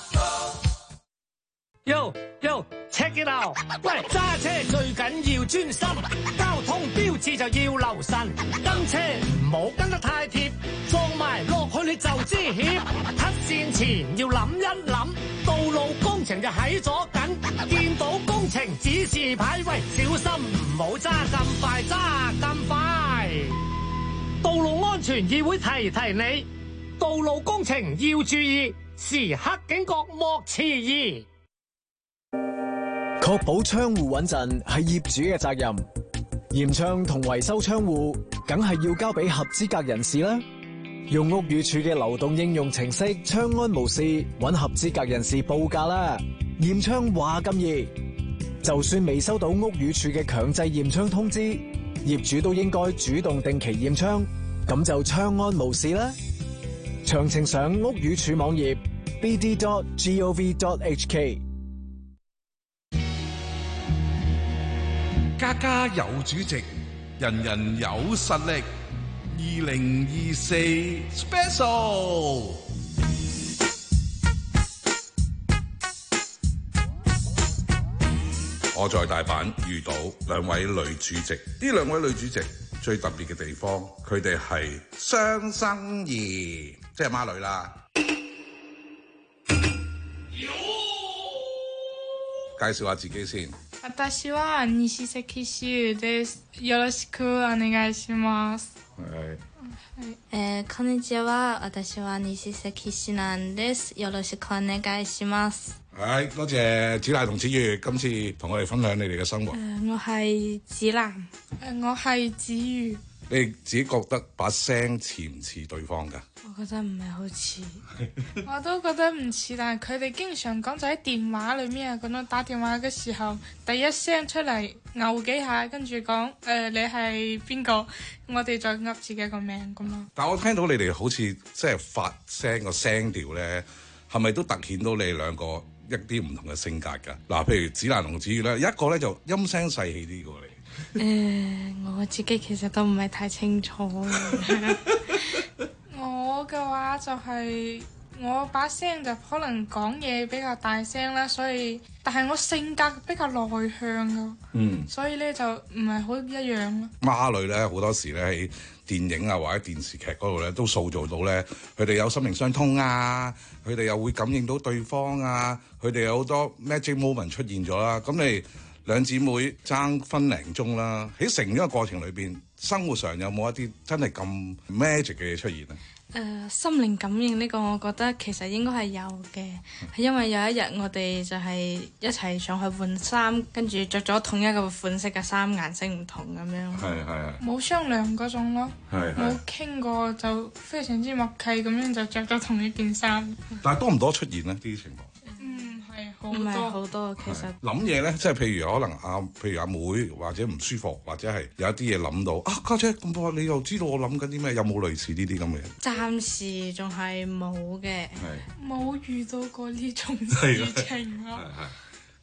Yo yo check it out！ 喂，揸車最緊要專心，交通標誌就要留神，跟車唔好跟得太貼，撞埋落去你就知險。黑線前要諗一諗，道路工程就喺左近，見到工程指示牌，喂，小心唔好揸咁快，揸咁快。道路安全議會提提你，道路工程要注意，時刻警覺莫遲疑。 確保窗戶穩陣係業主嘅責任，驗窗同維修窗戶梗係要交俾合資格人士啦。用屋宇署嘅流動應用程式窗安無事，搵合資格人士報價啦。驗窗話咁易，就算未收到屋宇署嘅強制驗窗通知，業主都應該主動定期驗窗，咁就窗安無事啦。詳情上屋宇署網頁 b d dot gov dot h k。 家家有主席，人人有實力。二零二四 Special， 我在大阪遇到兩位女主席。呢兩位女主席最特別嘅地方，佢哋係雙生兒，即係孖女啦。介紹下自己先。 私は西関市です。よろしくお願いします。 係。 えー、こんにちは。私は西関市なんです。よろしくお願いします。 係，多謝子蘭同子月今次同我哋分享你哋嘅生活。 誒，我係子蘭。誒，我係子瑜。 你自己覺得把聲似唔似對方㗎？ 我覺得唔係好似，我都覺得唔似，但係佢哋經常講就喺電話裏面啊，咁樣打電話嘅時候，第一聲出嚟牛幾下，跟住講誒你係邊個，我哋再噏自己個名咁咯。 但我聽到你哋好似即係發聲個聲調咧，係咪都突顯到你哋兩個一啲唔同嘅性格㗎？嗱，譬如子蘭同子瑜咧，一個咧就陰聲細氣啲過你。 誒、呃，我自己其實都唔係太清楚。我嘅話就係、是、我把聲就可能講嘢比較大聲啦，所以但係我性格比較內向噶，嗯，所以咧就唔係好一樣咯。 孖女咧好多時咧喺電影啊或者電視劇嗰度咧都塑造到咧，佢哋有心靈相通啊，佢哋又會感應到對方啊，佢哋有好多 magic moment 出現咗啦。咁你兩姊妹爭分零鐘啦，喺成長嘅過程裏邊，生活上有冇一啲真係咁 magic 嘅嘢出現咧？ 誒、呃、心靈感應呢個，我覺得其實應該係有嘅，係因為有一日我哋就係一齊上去換衫，跟住着咗同一個款式嘅衫，顏色唔同咁樣。係係係。冇商量嗰種咯，冇傾過就非常之默契咁樣就着咗同一件衫。但係多唔多出現呢？呢啲情況？ 唔係好多，其實諗嘢咧，即係譬如可能阿譬如阿妹或者唔舒服，或者係有一啲嘢諗到啊，家姐咁多，你又知道我諗緊啲咩？有冇類似呢啲咁嘅？ 暫時仲係冇嘅，冇遇到過呢種事情咯。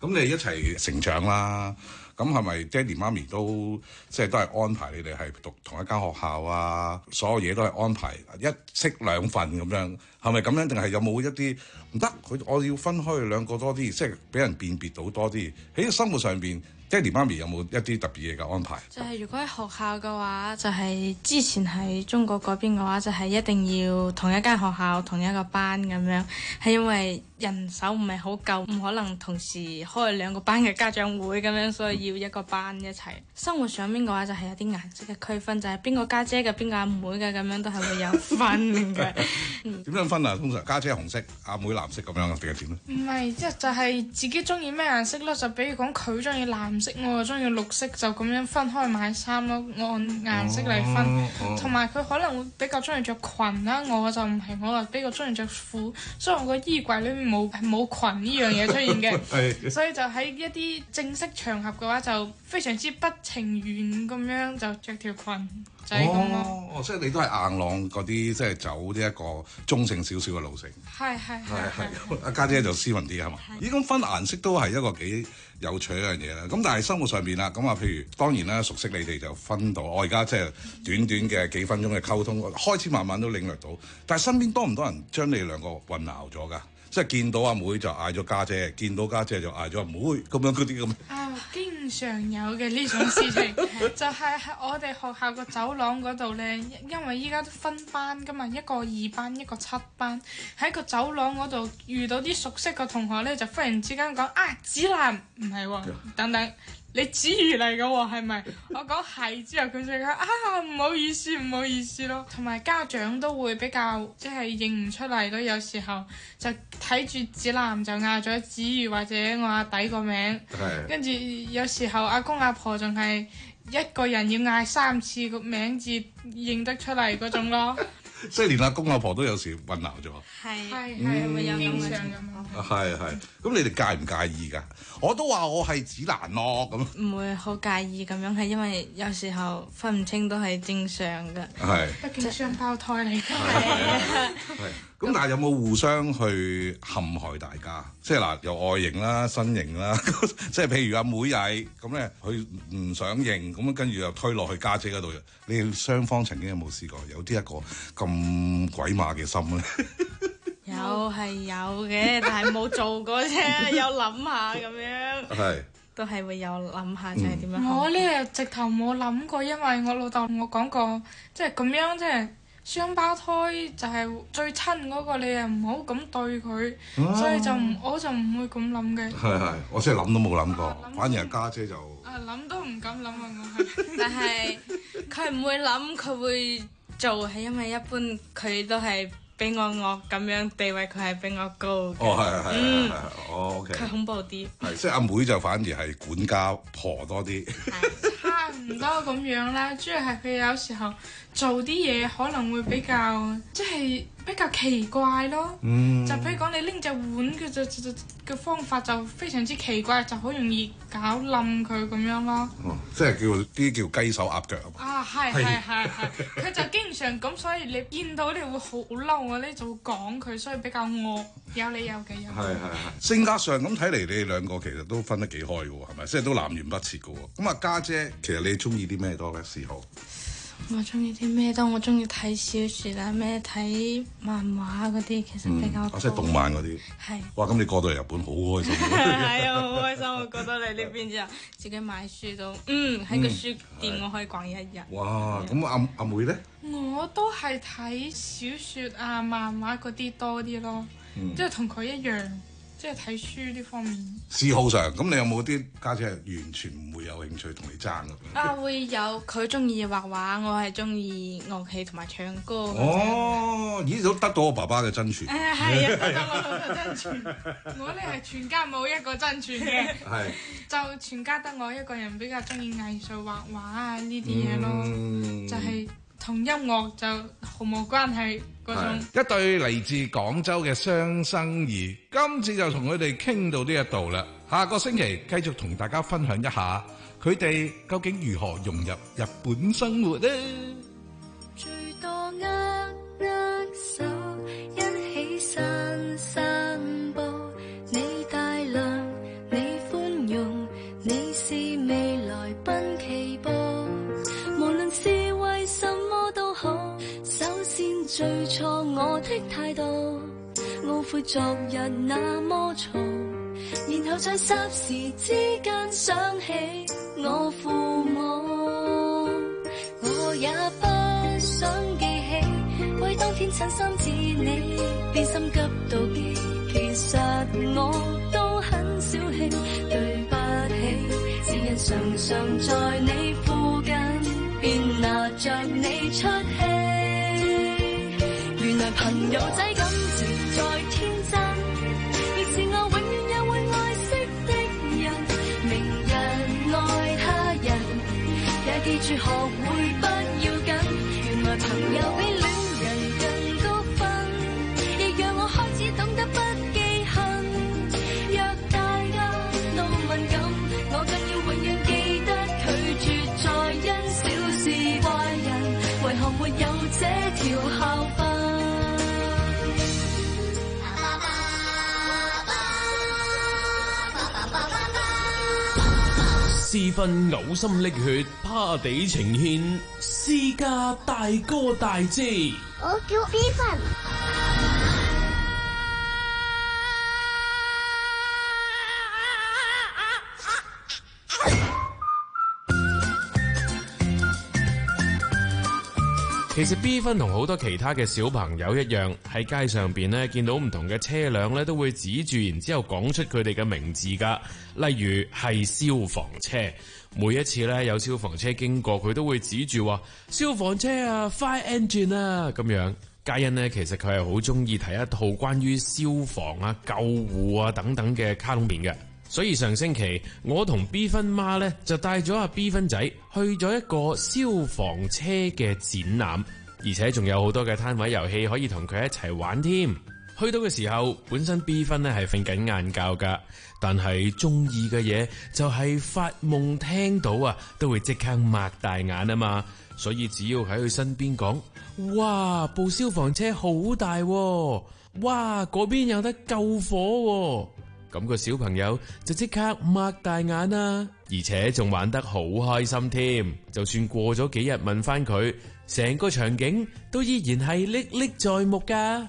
咁你一齊成長啦。咁係咪爹哋媽咪都即係都係安排你哋係讀同一間學校啊？所有嘢都係安排一式兩份咁樣，係咪咁樣？定係有冇一啲唔得？佢我要分開兩個多啲，即係俾人辨別到多啲。喺生活上邊，爹哋媽咪有冇一啲特別嘢嘅安排？ 就係如果喺學校嘅話，就係、是、之前喺中國嗰邊嘅話，就係、是、一定要同一間學校同一個班咁樣，係因為人手唔係好夠，唔可能同時開兩個班嘅家長會咁樣，所以要一個班一齊。生活上面嘅話就係有啲顏色嘅區分，就係邊個家姐嘅，邊個阿妹嘅咁樣都係會有分嘅。 點、嗯、樣分啊？通常家姐紅色，阿妹藍色咁樣定係點咧？ 唔係，即係就係自己中意咩顏色咯。就比如講佢中意藍色，我又中意綠色，就咁樣分開買衫咯，按顏色嚟分。同埋佢可能會比較中意着裙啦，我就唔係，我就比較中意着褲，所以我個衣櫃裏面冇冇裙呢樣嘢出現嘅。所以就喺一啲正式場合嘅話，就非常之不情願咁樣就着條裙，就係咁咯。 哦，即係你都係硬朗嗰啲，即係走呢一個中性少少嘅路線。 係係係係。 阿家姐就斯文啲係嘛？咦，咁分顏色都係一個幾有趣一樣嘢啦。咁但係生活上邊啦，咁啊，譬如當然啦，熟悉你哋就分到。我而家即係短短嘅幾分鐘嘅溝通，開始慢慢都領略到。但係身邊多唔多人將你哋兩個混淆咗㗎？即係見到阿妹就嗌咗家姐，見到家姐就嗌咗阿妹，咁樣嗰啲咁。 啊，經常有嘅呢種事情，就係喺我哋學校個走廊嗰度咧，因為依家都分班噶嘛，一個二班，一個七班，喺個走廊嗰度遇到啲熟悉嘅同學咧，就忽然之間講啊，子蘭唔係喎，等等。你子瑜嚟嘅喎，係咪？我講係之後，佢就講啊，唔好意思，唔好意思咯。同埋家長都會比較即係認唔出嚟咯，有時候就睇住子男就嗌咗子瑜或者我阿弟個名，跟住有時候阿公阿婆仲係一個人要嗌三次個名字認得出嚟嗰種咯。 即係連阿公阿婆都有時混淆咗。 係係係會有經常咁啊，係係。咁你哋介唔介意㗎？我都話我係子蘭咯，咁。唔會好介意咁樣，係因為有時候分唔清都係正常㗎。 係。 畢竟雙胞胎嚟㗎。 係。咁但係有冇互相去陷害大家？即係嗱，由外形啦、身形啦，即係譬如阿妹曳咁咧，佢唔想認，咁跟住又推落去家姐嗰度。你哋雙方曾經有冇試過有啲一個咁鬼馬嘅心咧？ 有係有嘅，但係冇做過啫，有諗下咁樣。係。都係會有諗下，就係點樣、嗯。 我呢直頭冇諗過，因為我老豆同我講過，即係咁樣即係。雙胞胎就係最親嗰個，你又唔好咁對佢，啊、所以就唔我就唔會咁諗嘅。 係係，我真係諗都冇諗過，啊、反而係家姐，姐就啊諗都唔敢諗啊！我係， 但係佢唔會諗，佢會做，係因為一般佢都係比我惡咁樣，地位佢係比我高。哦係係係嗯係哦 OK。 佢恐怖啲。 係即係阿妹就反而係管家婆多啲。 差唔多咁樣啦，主要係佢有時候做啲嘢可能會比較即係比較奇怪咯。嗯、就譬如講你拎隻碗嘅就就嘅方法就非常之奇怪，就好容易搞冧佢咁樣咯。 哦，即係叫啲叫雞手鴨腳啊！係係係係，佢就經常咁，所以你見到你會好嬲啊！你就會講佢，所以比較惡，有理由嘅。有係係係。性格上咁睇嚟，你哋兩個其實都分得幾開嘅喎，係咪？即係都南轅北轍嘅喎。咁啊，家姐其實你中意啲咩多嘅嗜好？ 我中意啲咩多？我中意睇小説啊，咩睇漫畫嗰啲，其實比較多。 即係動漫嗰啲。係。哇！咁你過到嚟日本好開心。 係啊，好開心！我過到嚟呢邊之後，自己買書都，嗯，喺個書店我可以逛一日。 哇！咁阿阿妹咧？ 我都係睇小説啊、漫畫嗰啲多啲咯，即係同佢一樣。即係睇書呢方面。 嗜好上，咁你有冇啲家姐係完全唔會有興趣同你爭咁樣？ 啊，會有，佢中意畫畫，我係中意樂器同埋唱歌。 哦，咦，都得到我爸爸嘅真傳。誒係啊，得到我爸爸真傳。我呢係全家冇一個真傳嘅。係。就全家得我一個人比較中意藝術畫畫啊呢啲嘢咯，嗯、就係、是。同音樂就毫無關係嗰種。 一對嚟自廣州嘅雙生兒，今次就同佢哋傾到呢一度啦。下個星期繼續同大家分享一下佢哋究竟如何融入日本生活呢？最多握握手，一起散散步，你大量，你的態度，懊悔昨日那麼嘈，然後在霎時之間想起我父母，我也不想記起，為當天親心指你，便心急妒忌，其實我都很小氣，對不起，只因常常在你附近，便拿着你出氣，原來朋友仔感情再天真，亦是我永遠也會愛惜的人，明人愛他人，也記住學會不要緊，原來朋友比戀人更高分，亦讓我開始懂得不記恨，若大家都敏感，我更要永遠記得拒絕再因小事怪人，為何沒有這條校訓。 私分嘔心瀝血，趴地呈獻，私家大哥大姐。 我叫 B 分。 其實 B 分同好多其他嘅小朋友一樣，喺街上邊咧見到唔同嘅車輛咧，都會指住，然之後講出佢哋嘅名字噶。例如係消防車，每一次咧有消防車經過，佢都會指住話消防車啊 ，fire engine 啊咁樣。嘉欣呢，其實佢係好中意睇一套關於消防啊、救護啊等等嘅卡通片嘅。所以上星期我同 B 分媽咧就帶咗阿 B 分仔去咗一個消防車嘅展覽，而且仲有好多嘅攤位遊戲可以同佢一齊玩添。去到嘅時候，本身 B 分咧係瞓緊晏覺噶，但係中意嘅嘢就係發夢聽到啊，都會即刻擘大眼啊嘛。所以只要喺佢身邊講，哇，部消防車好大喎，哇，嗰邊有得救火喎。咁個小朋友就即刻擘大眼啦，而且仲玩得好開心添。就算過咗幾日問翻佢，成個場景都依然係歷歷在目噶。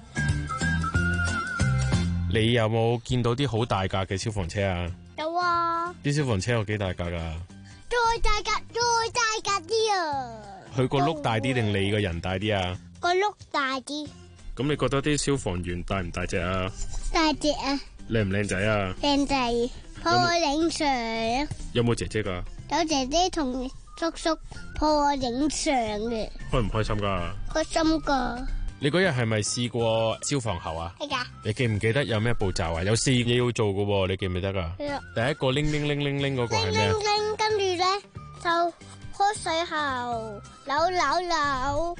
你有冇見到啲好大架嘅消防車啊？ 有啊。 啲消防車有幾大架噶？ 再大架，再大架啲啊！ 佢個轆大啲定你個人大啲啊？ 個轆大啲。 咁你覺得啲消防員大唔大隻啊？ 大隻啊！ 靚唔靚仔啊？ 靚仔，抱我影相。 有冇姐姐噶？ 有姐姐同叔叔抱我影相嘅。 開唔開心噶？ 開心噶。 你嗰日係咪試過消防喉啊？ 係噶。 你記唔記得有咩步驟啊？有四嘢要做噶，你記唔記得噶？ 係啊。 第一個拎拎拎拎拎嗰個係咩啊？ 拎拎，跟住咧就開水喉，扭扭扭。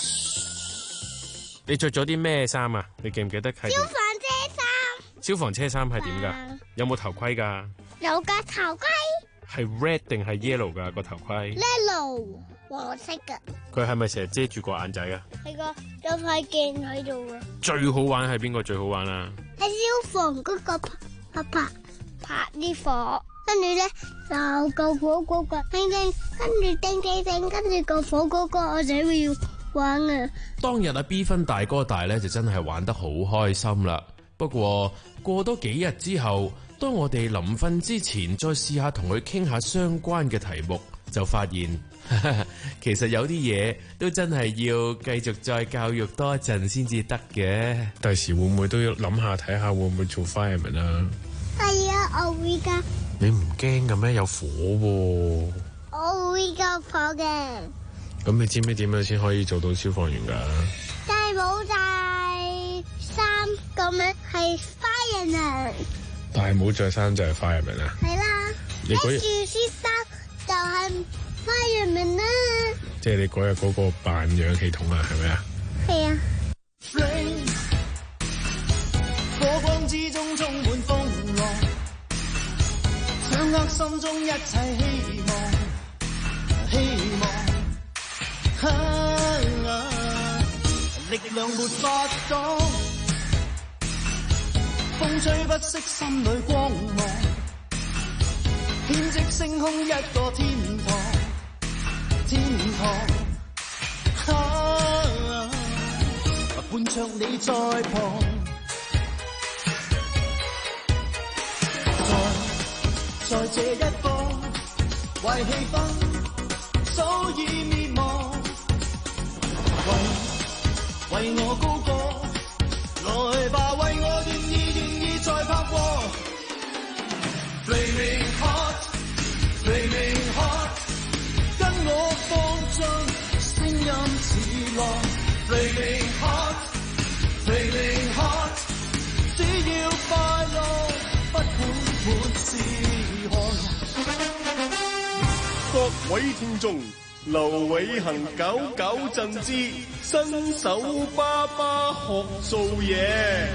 你着咗啲咩衫啊？你記唔記得係？ 消防車衫。 消防車衫係點噶？有冇頭盔噶？ 有噶頭盔。 係 red 定係 yellow 噶個頭盔 ？yellow 黃色噶。 佢係咪成日遮住個眼仔啊？ 係個有塊鏡喺度啊。 最好玩係邊個最好玩啊？ 係消防嗰個拍拍拍啲火，跟住咧就救火嗰個叮叮，跟住叮叮叮，跟住救火嗰個我仔會要玩啊。 當日阿 B 分大哥大咧就真係玩得好開心啦。不過過多幾日之後，當我哋臨瞓之前再試下同佢傾下相關嘅題目，就發現哈哈其實有啲嘢都真係要繼續再教育多一陣先至得嘅。第時會唔會都要諗下睇下會唔會做 fireman 啊？ 係啊，我會噶。 你唔驚嘅咩？有火喎。 我會救火嘅。 咁你知唔知點樣先可以做到消防員噶？ 戴帽戴衫咁樣係 fireman。 戴帽着衫就係 fireman 啊？ 係啦。 你嗰日着恤衫就係 fireman 啦。 即係你嗰日嗰個扮氧氣筒啊？係咪啊？ 係啊。 火光之中充滿風浪，掌握心中一切希望，希望。啊啊、力量沒法擋，風吹不息心裏光芒，編織星空一個天堂，天堂。啊啊、 伴着你在旁，在在這一方壞氣氛早已滅亡，為為我高歌，來吧為我願意願意再拍和。Flaming hot, flaming hot， 跟我放進聲音似浪。Flaming hot, flaming hot， 只要快樂，不管滿是汗。 各位聽眾，劉偉恒九九震之新手爸爸學做嘢。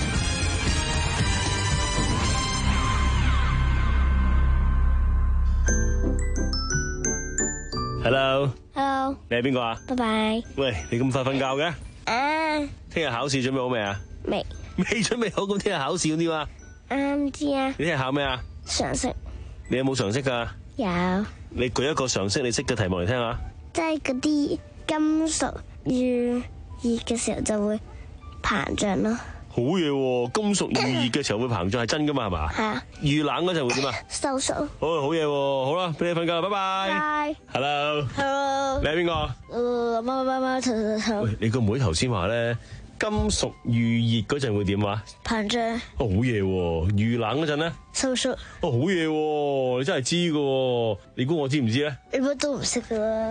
Hello， Hello， 你係邊個啊？ 拜拜。 喂，你咁快瞓覺嘅？ 啊， 聽日考試準備好未啊？ 未， 未準備好，咁聽日考試點啊？ 啱知啊。 你聽日考咩啊？ 常識。 你有冇常識噶？ 有。 你舉一個常識你識嘅題目嚟聽下。 即係嗰啲金屬越熱嘅時候就會膨脹咯。 好嘢喎！金屬越熱嘅時候會膨脹係真噶嘛？係嘛？ 係啊。 越冷嗰陣會點啊？ 收縮。 好，好嘢喎！好啦，俾你瞓覺啦，拜拜。 拜。 Hello。 Hello。 你係邊個？ 誒，貓貓貓頭頭頭。 喂，你個妹頭先話咧，金屬越熱嗰陣會點啊？ 膨脹。 哦，好嘢喎！越冷嗰陣咧？ 收縮。 哦，好嘢喎！你真係知噶喎！你估我知唔知咧？ 你乜都唔識噶啦。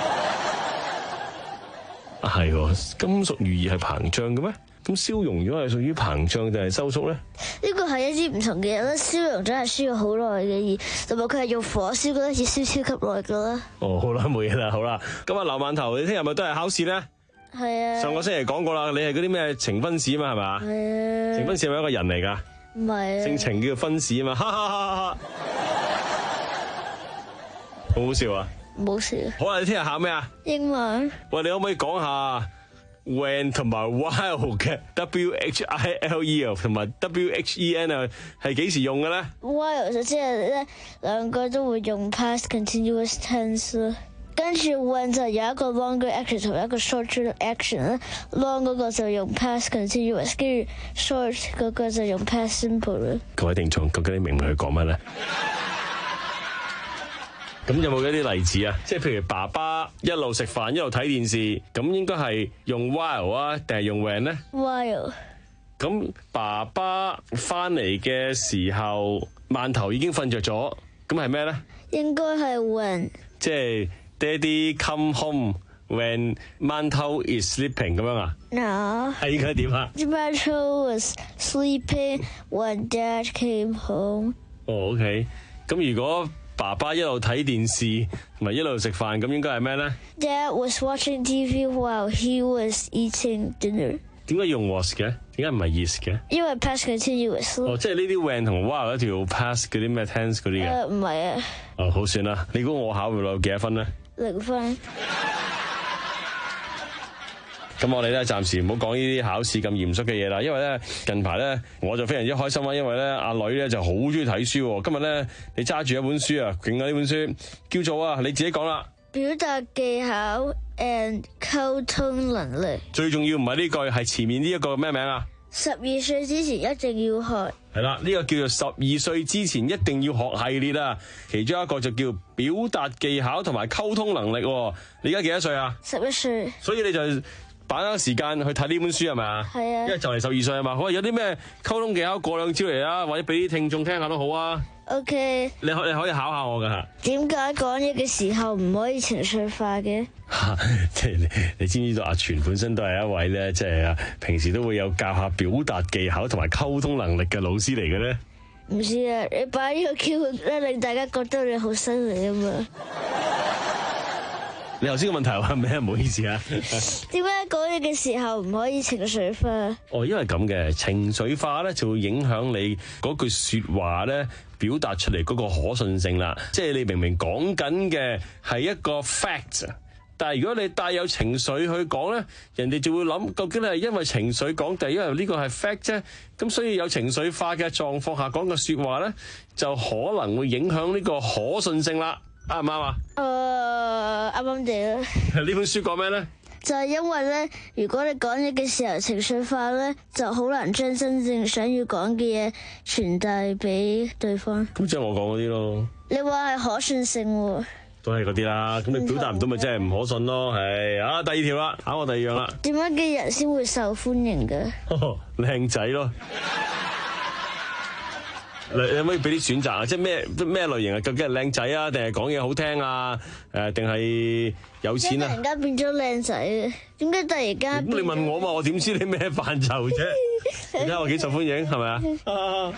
啊，係喎，金屬越熱係膨脹嘅咩？咁燒溶咗係屬於膨脹定係收縮咧？ 呢個係一啲唔同嘅嘢啦。燒溶咗係燒咗好耐嘅熱，同埋佢係用火燒，嗰陣時燒超級耐噶啦。 哦，好啦，冇嘢啦，好啦。咁啊，劉饅頭，你聽日咪都係考試咧？ 係啊。上個星期講過啦，你係嗰啲咩呈分試啊嘛，係嘛？ 係啊。 呈分試係咪一個人嚟噶？ 唔係啊。 姓程叫分試啊嘛，哈哈哈哈！好好笑啊！ 冇事。 好啦，你聽日考咩啊？ 英文。 喂，你可唔可以講下 when 同埋 while 嘅 W H I L E 同埋 W H E N 啊，係幾時用嘅咧 ？while 就即係咧兩個都會用 past continuous tense， 跟住 when 就有一個 longer action 同一個 shorter action 啦。long 嗰個就用 past continuous， 跟住 short 嗰個就用 past simple 啦。 各位聽眾，究竟你明唔明佢講乜咧？咁有冇一啲例子啊？即係譬如爸爸一路食飯一路睇電視，咁應該係用 while 啊，定係用 when 咧 ？while。 咁爸爸翻嚟嘅時候，饅頭已經瞓着咗，咁係咩咧？ 應該係 when。 即係爹哋 come home when 饅頭 is sleeping 咁樣啊 ？No。 係應該點啊？ Tomato was sleeping when Dad came home。 哦 ，OK。咁如果爸爸一路睇電視同埋一路食飯，咁應該係咩咧 ？Dad was watching T V while he was eating dinner。 點解用 was 嘅？點解唔係 is 嘅？ 因為 past continuous。 哦，即係呢啲 when 同 while 一條 past 嗰啲咩 tense 嗰啲嘅？ 誒唔係啊。 哦，好算啦。你估我考會攞幾多分咧？ 零分。 咁我哋咧暫時唔好講呢啲考試咁嚴肅嘅嘢啦，因為咧近排咧我就非常之開心啦，因為咧阿女咧就好中意睇書。今日咧你揸住一本書啊，勁啊！呢本書叫做啊，你自己講啦。 表達技巧 and 溝通能力。最重要唔係呢句，係前面呢一個咩名啊？十二歲之前一定要學。係啦，呢個叫做十二歲之前一定要學系列啊，其中一個就叫表達技巧同埋溝通能力。你而家幾多歲啊？十一歲。所以你就把握時間去睇呢本書係咪啊？係啊。因為就嚟十二歲啊嘛，好，有啲咩溝通技巧過兩招嚟啊，或者俾啲聽眾聽下都好啊。OK。你可你可以考下我噶吓。點解講嘢嘅時候唔可以情緒化嘅？即係你你知唔知道阿全本身都係一位咧，即係啊平時都會有教下表達技巧同埋溝通能力嘅老師嚟嘅咧？唔知啊，你擺呢個 Q 咧，令大家覺得你好犀利啊嘛。你頭先個問題話咩？唔好意思啊。點解講嘢嘅時候唔可以情緒化？哦，因為咁嘅情緒化咧，就會影響你嗰句說話咧表達出嚟嗰個可信性啦。即係你明明講緊嘅係一個 fact， 但係如果你帶有情緒去講咧，人哋就會諗究竟你係因為情緒講，定係因為呢個係 fact 啫？咁所以有情緒化嘅狀況下講嘅說話咧，就可能會影響呢個可信性啦。啱唔啱啊？誒，啱啱地啦。呢本書講咩咧？ 就係因為咧，如果你講嘢嘅時候情緒化咧，就好難將真正想要講嘅嘢傳遞俾對方。 咁即係我講嗰啲咯。 你話係可信性喎？都係嗰啲啦。咁你表達唔到咪真係唔可信咯？係啊，第二條啦，考我第二樣啦。 點樣嘅人先會受歡迎嘅？ 靚仔咯。你可唔可以俾啲選擇啊？即係咩咩類型啊？究竟係靚仔啊，定係講嘢好聽啊？誒，定係有錢啊？ 突然間變咗靚仔嘅，點解突然間？ 咁你問我嘛？我點知你咩範疇啫？你睇下我幾受歡迎係咪啊？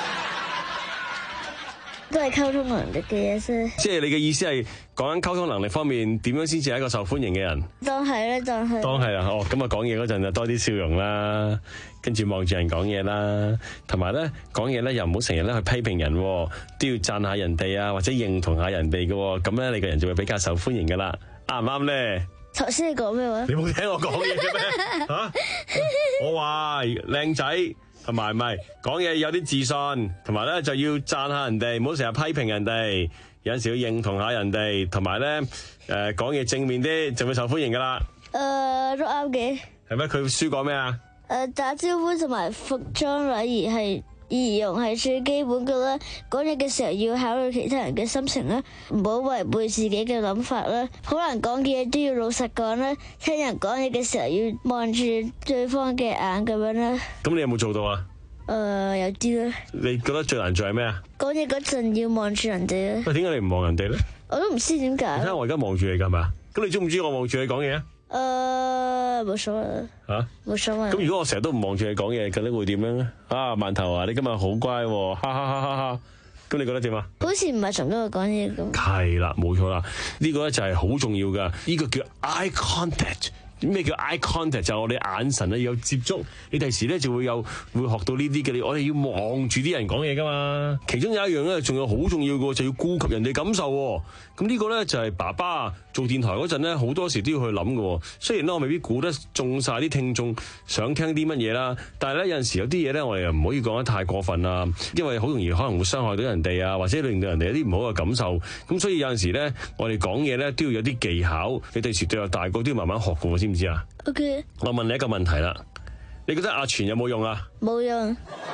都係溝通能力嘅嘢啫。 即係你嘅意思係講緊溝通能力方面，點樣先至係一個受歡迎嘅人？ 當係咧，當係。 當係啊！哦，咁啊講嘢嗰陣就多啲笑容啦，跟住望住人講嘢啦，同埋咧講嘢咧又唔好成日咧去批評人，都要讚下人哋啊，或者認同下人哋嘅，咁咧你個人就會比較受歡迎噶啦，啱唔啱咧？ 頭先你講咩話？ 你冇聽我講嘢嘅咩？吓，我話靚仔。同埋唔係講嘢有啲自信，同埋咧就要讚下人哋，唔好成日批評人哋，有陣時要認同下人哋，同埋咧誒講嘢正面啲就會受歡迎噶啦。 誒、呃，都啱嘅。 係咩？佢書講咩啊？誒、 呃，打招呼同埋服裝禮儀係儀容係最基本嘅啦。講嘢嘅時候要考慮其他人嘅心情啦，唔好違背自己嘅諗法啦。好難講嘅嘢都要老實講啦。聽人講嘢嘅時候要望住對方嘅眼咁樣啦。 咁你有冇做到啊？ 誒、呃，有啲啦。 你覺得最難做係咩啊？ 講嘢嗰陣要望住人哋啦。 喂，點解你唔望人哋咧？ 我都唔知點解。 你睇下我而家望住你㗎嘛？咁你中唔中意我望住你講嘢啊？ 誒、呃，冇所謂。吓？冇所謂。 咁如果我成日都唔望住你講嘢，究竟會點樣咧？啊，饅頭啊，你今日好乖喎，哈哈哈哈哈！咁你覺得點啊？ 好似唔係同嗰個講嘢咁。 係啦，冇錯啦，呢個咧就係好重要噶，呢個叫 eye contact。咩叫 eye contact？就係我哋眼神咧有接觸，你第時咧就會有會學到呢啲嘅。我哋要望住啲人講嘢噶嘛。其中有一樣咧，仲有好重要嘅，就要顧及人哋感受。咁呢個咧就係爸爸做電台嗰陣咧，好多時都要去諗嘅。雖然咧我未必估得中晒啲聽眾想聽啲乜嘢啦，但係咧有陣時有啲嘢咧，我哋又唔可以講得太過分啊，因為好容易可能會傷害到人哋啊，或者令到人哋有啲唔好嘅感受。咁所以有陣時咧，我哋講嘢咧都要有啲技巧。你第時對我大個都要慢慢學嘅，知唔知啊？OK。我問你一個問題啦，你覺得阿全有冇用啊？ 冇用。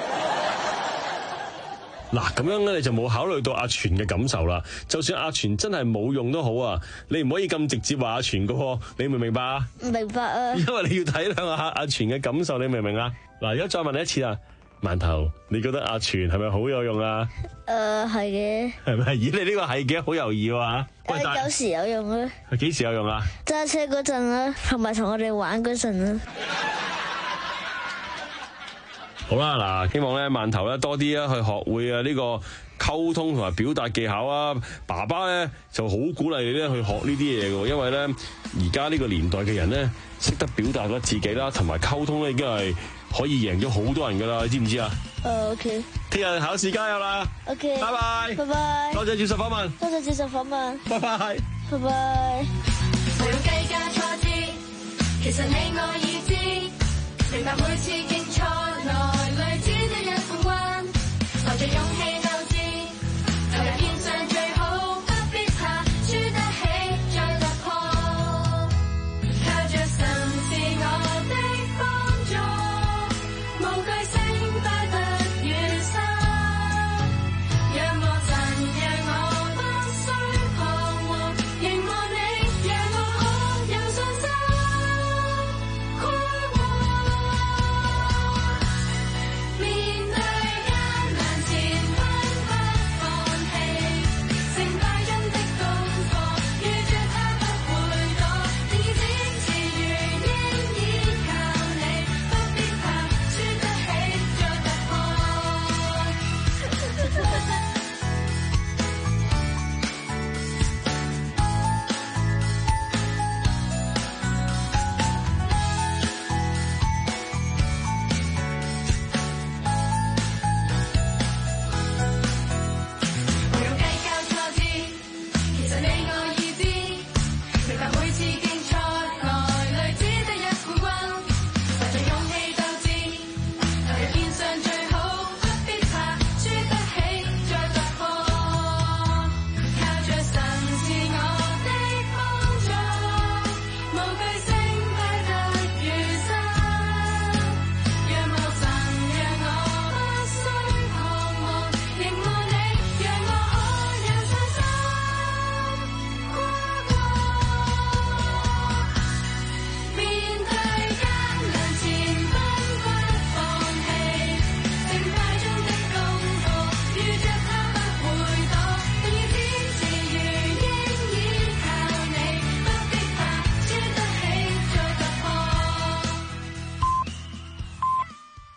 嗱，咁樣咧你就冇考慮到阿全嘅感受啦。就算阿全真係冇用都好啊，你唔可以咁直接話阿全噶，你明唔明白啊？ 唔明白啊。因為你要體諒下阿全嘅感受，你明唔明啊？嗱，而家再問你一次啊，饅頭，你覺得阿全係咪好有用啊？ 誒、呃，係嘅。係咪？咦，你呢個係嘅，好猶豫喎。 誒，有時有用啊。 係幾時有用啊？ 揸車嗰陣啦，同埋同我哋玩嗰陣啦。 好啦，嗱，希望咧饅頭咧多啲啊去學會啊呢個溝通同埋表達技巧啊。爸爸咧就好鼓勵你咧去學呢啲嘢嘅，因為咧而家呢個年代嘅人咧識得表達咗自己啦，同埋溝通咧已經係可以贏咗好多人噶啦，你知唔知啊？ 誒、uh, ，OK。 聽日考試加油啦 ！OK。 拜拜。 拜拜。 多謝接受訪問。 多謝接受訪問。 拜拜。 拜拜。 無用計較挫折，其實你我已知，明白每次競賽來累積的一份運，懷着勇氣。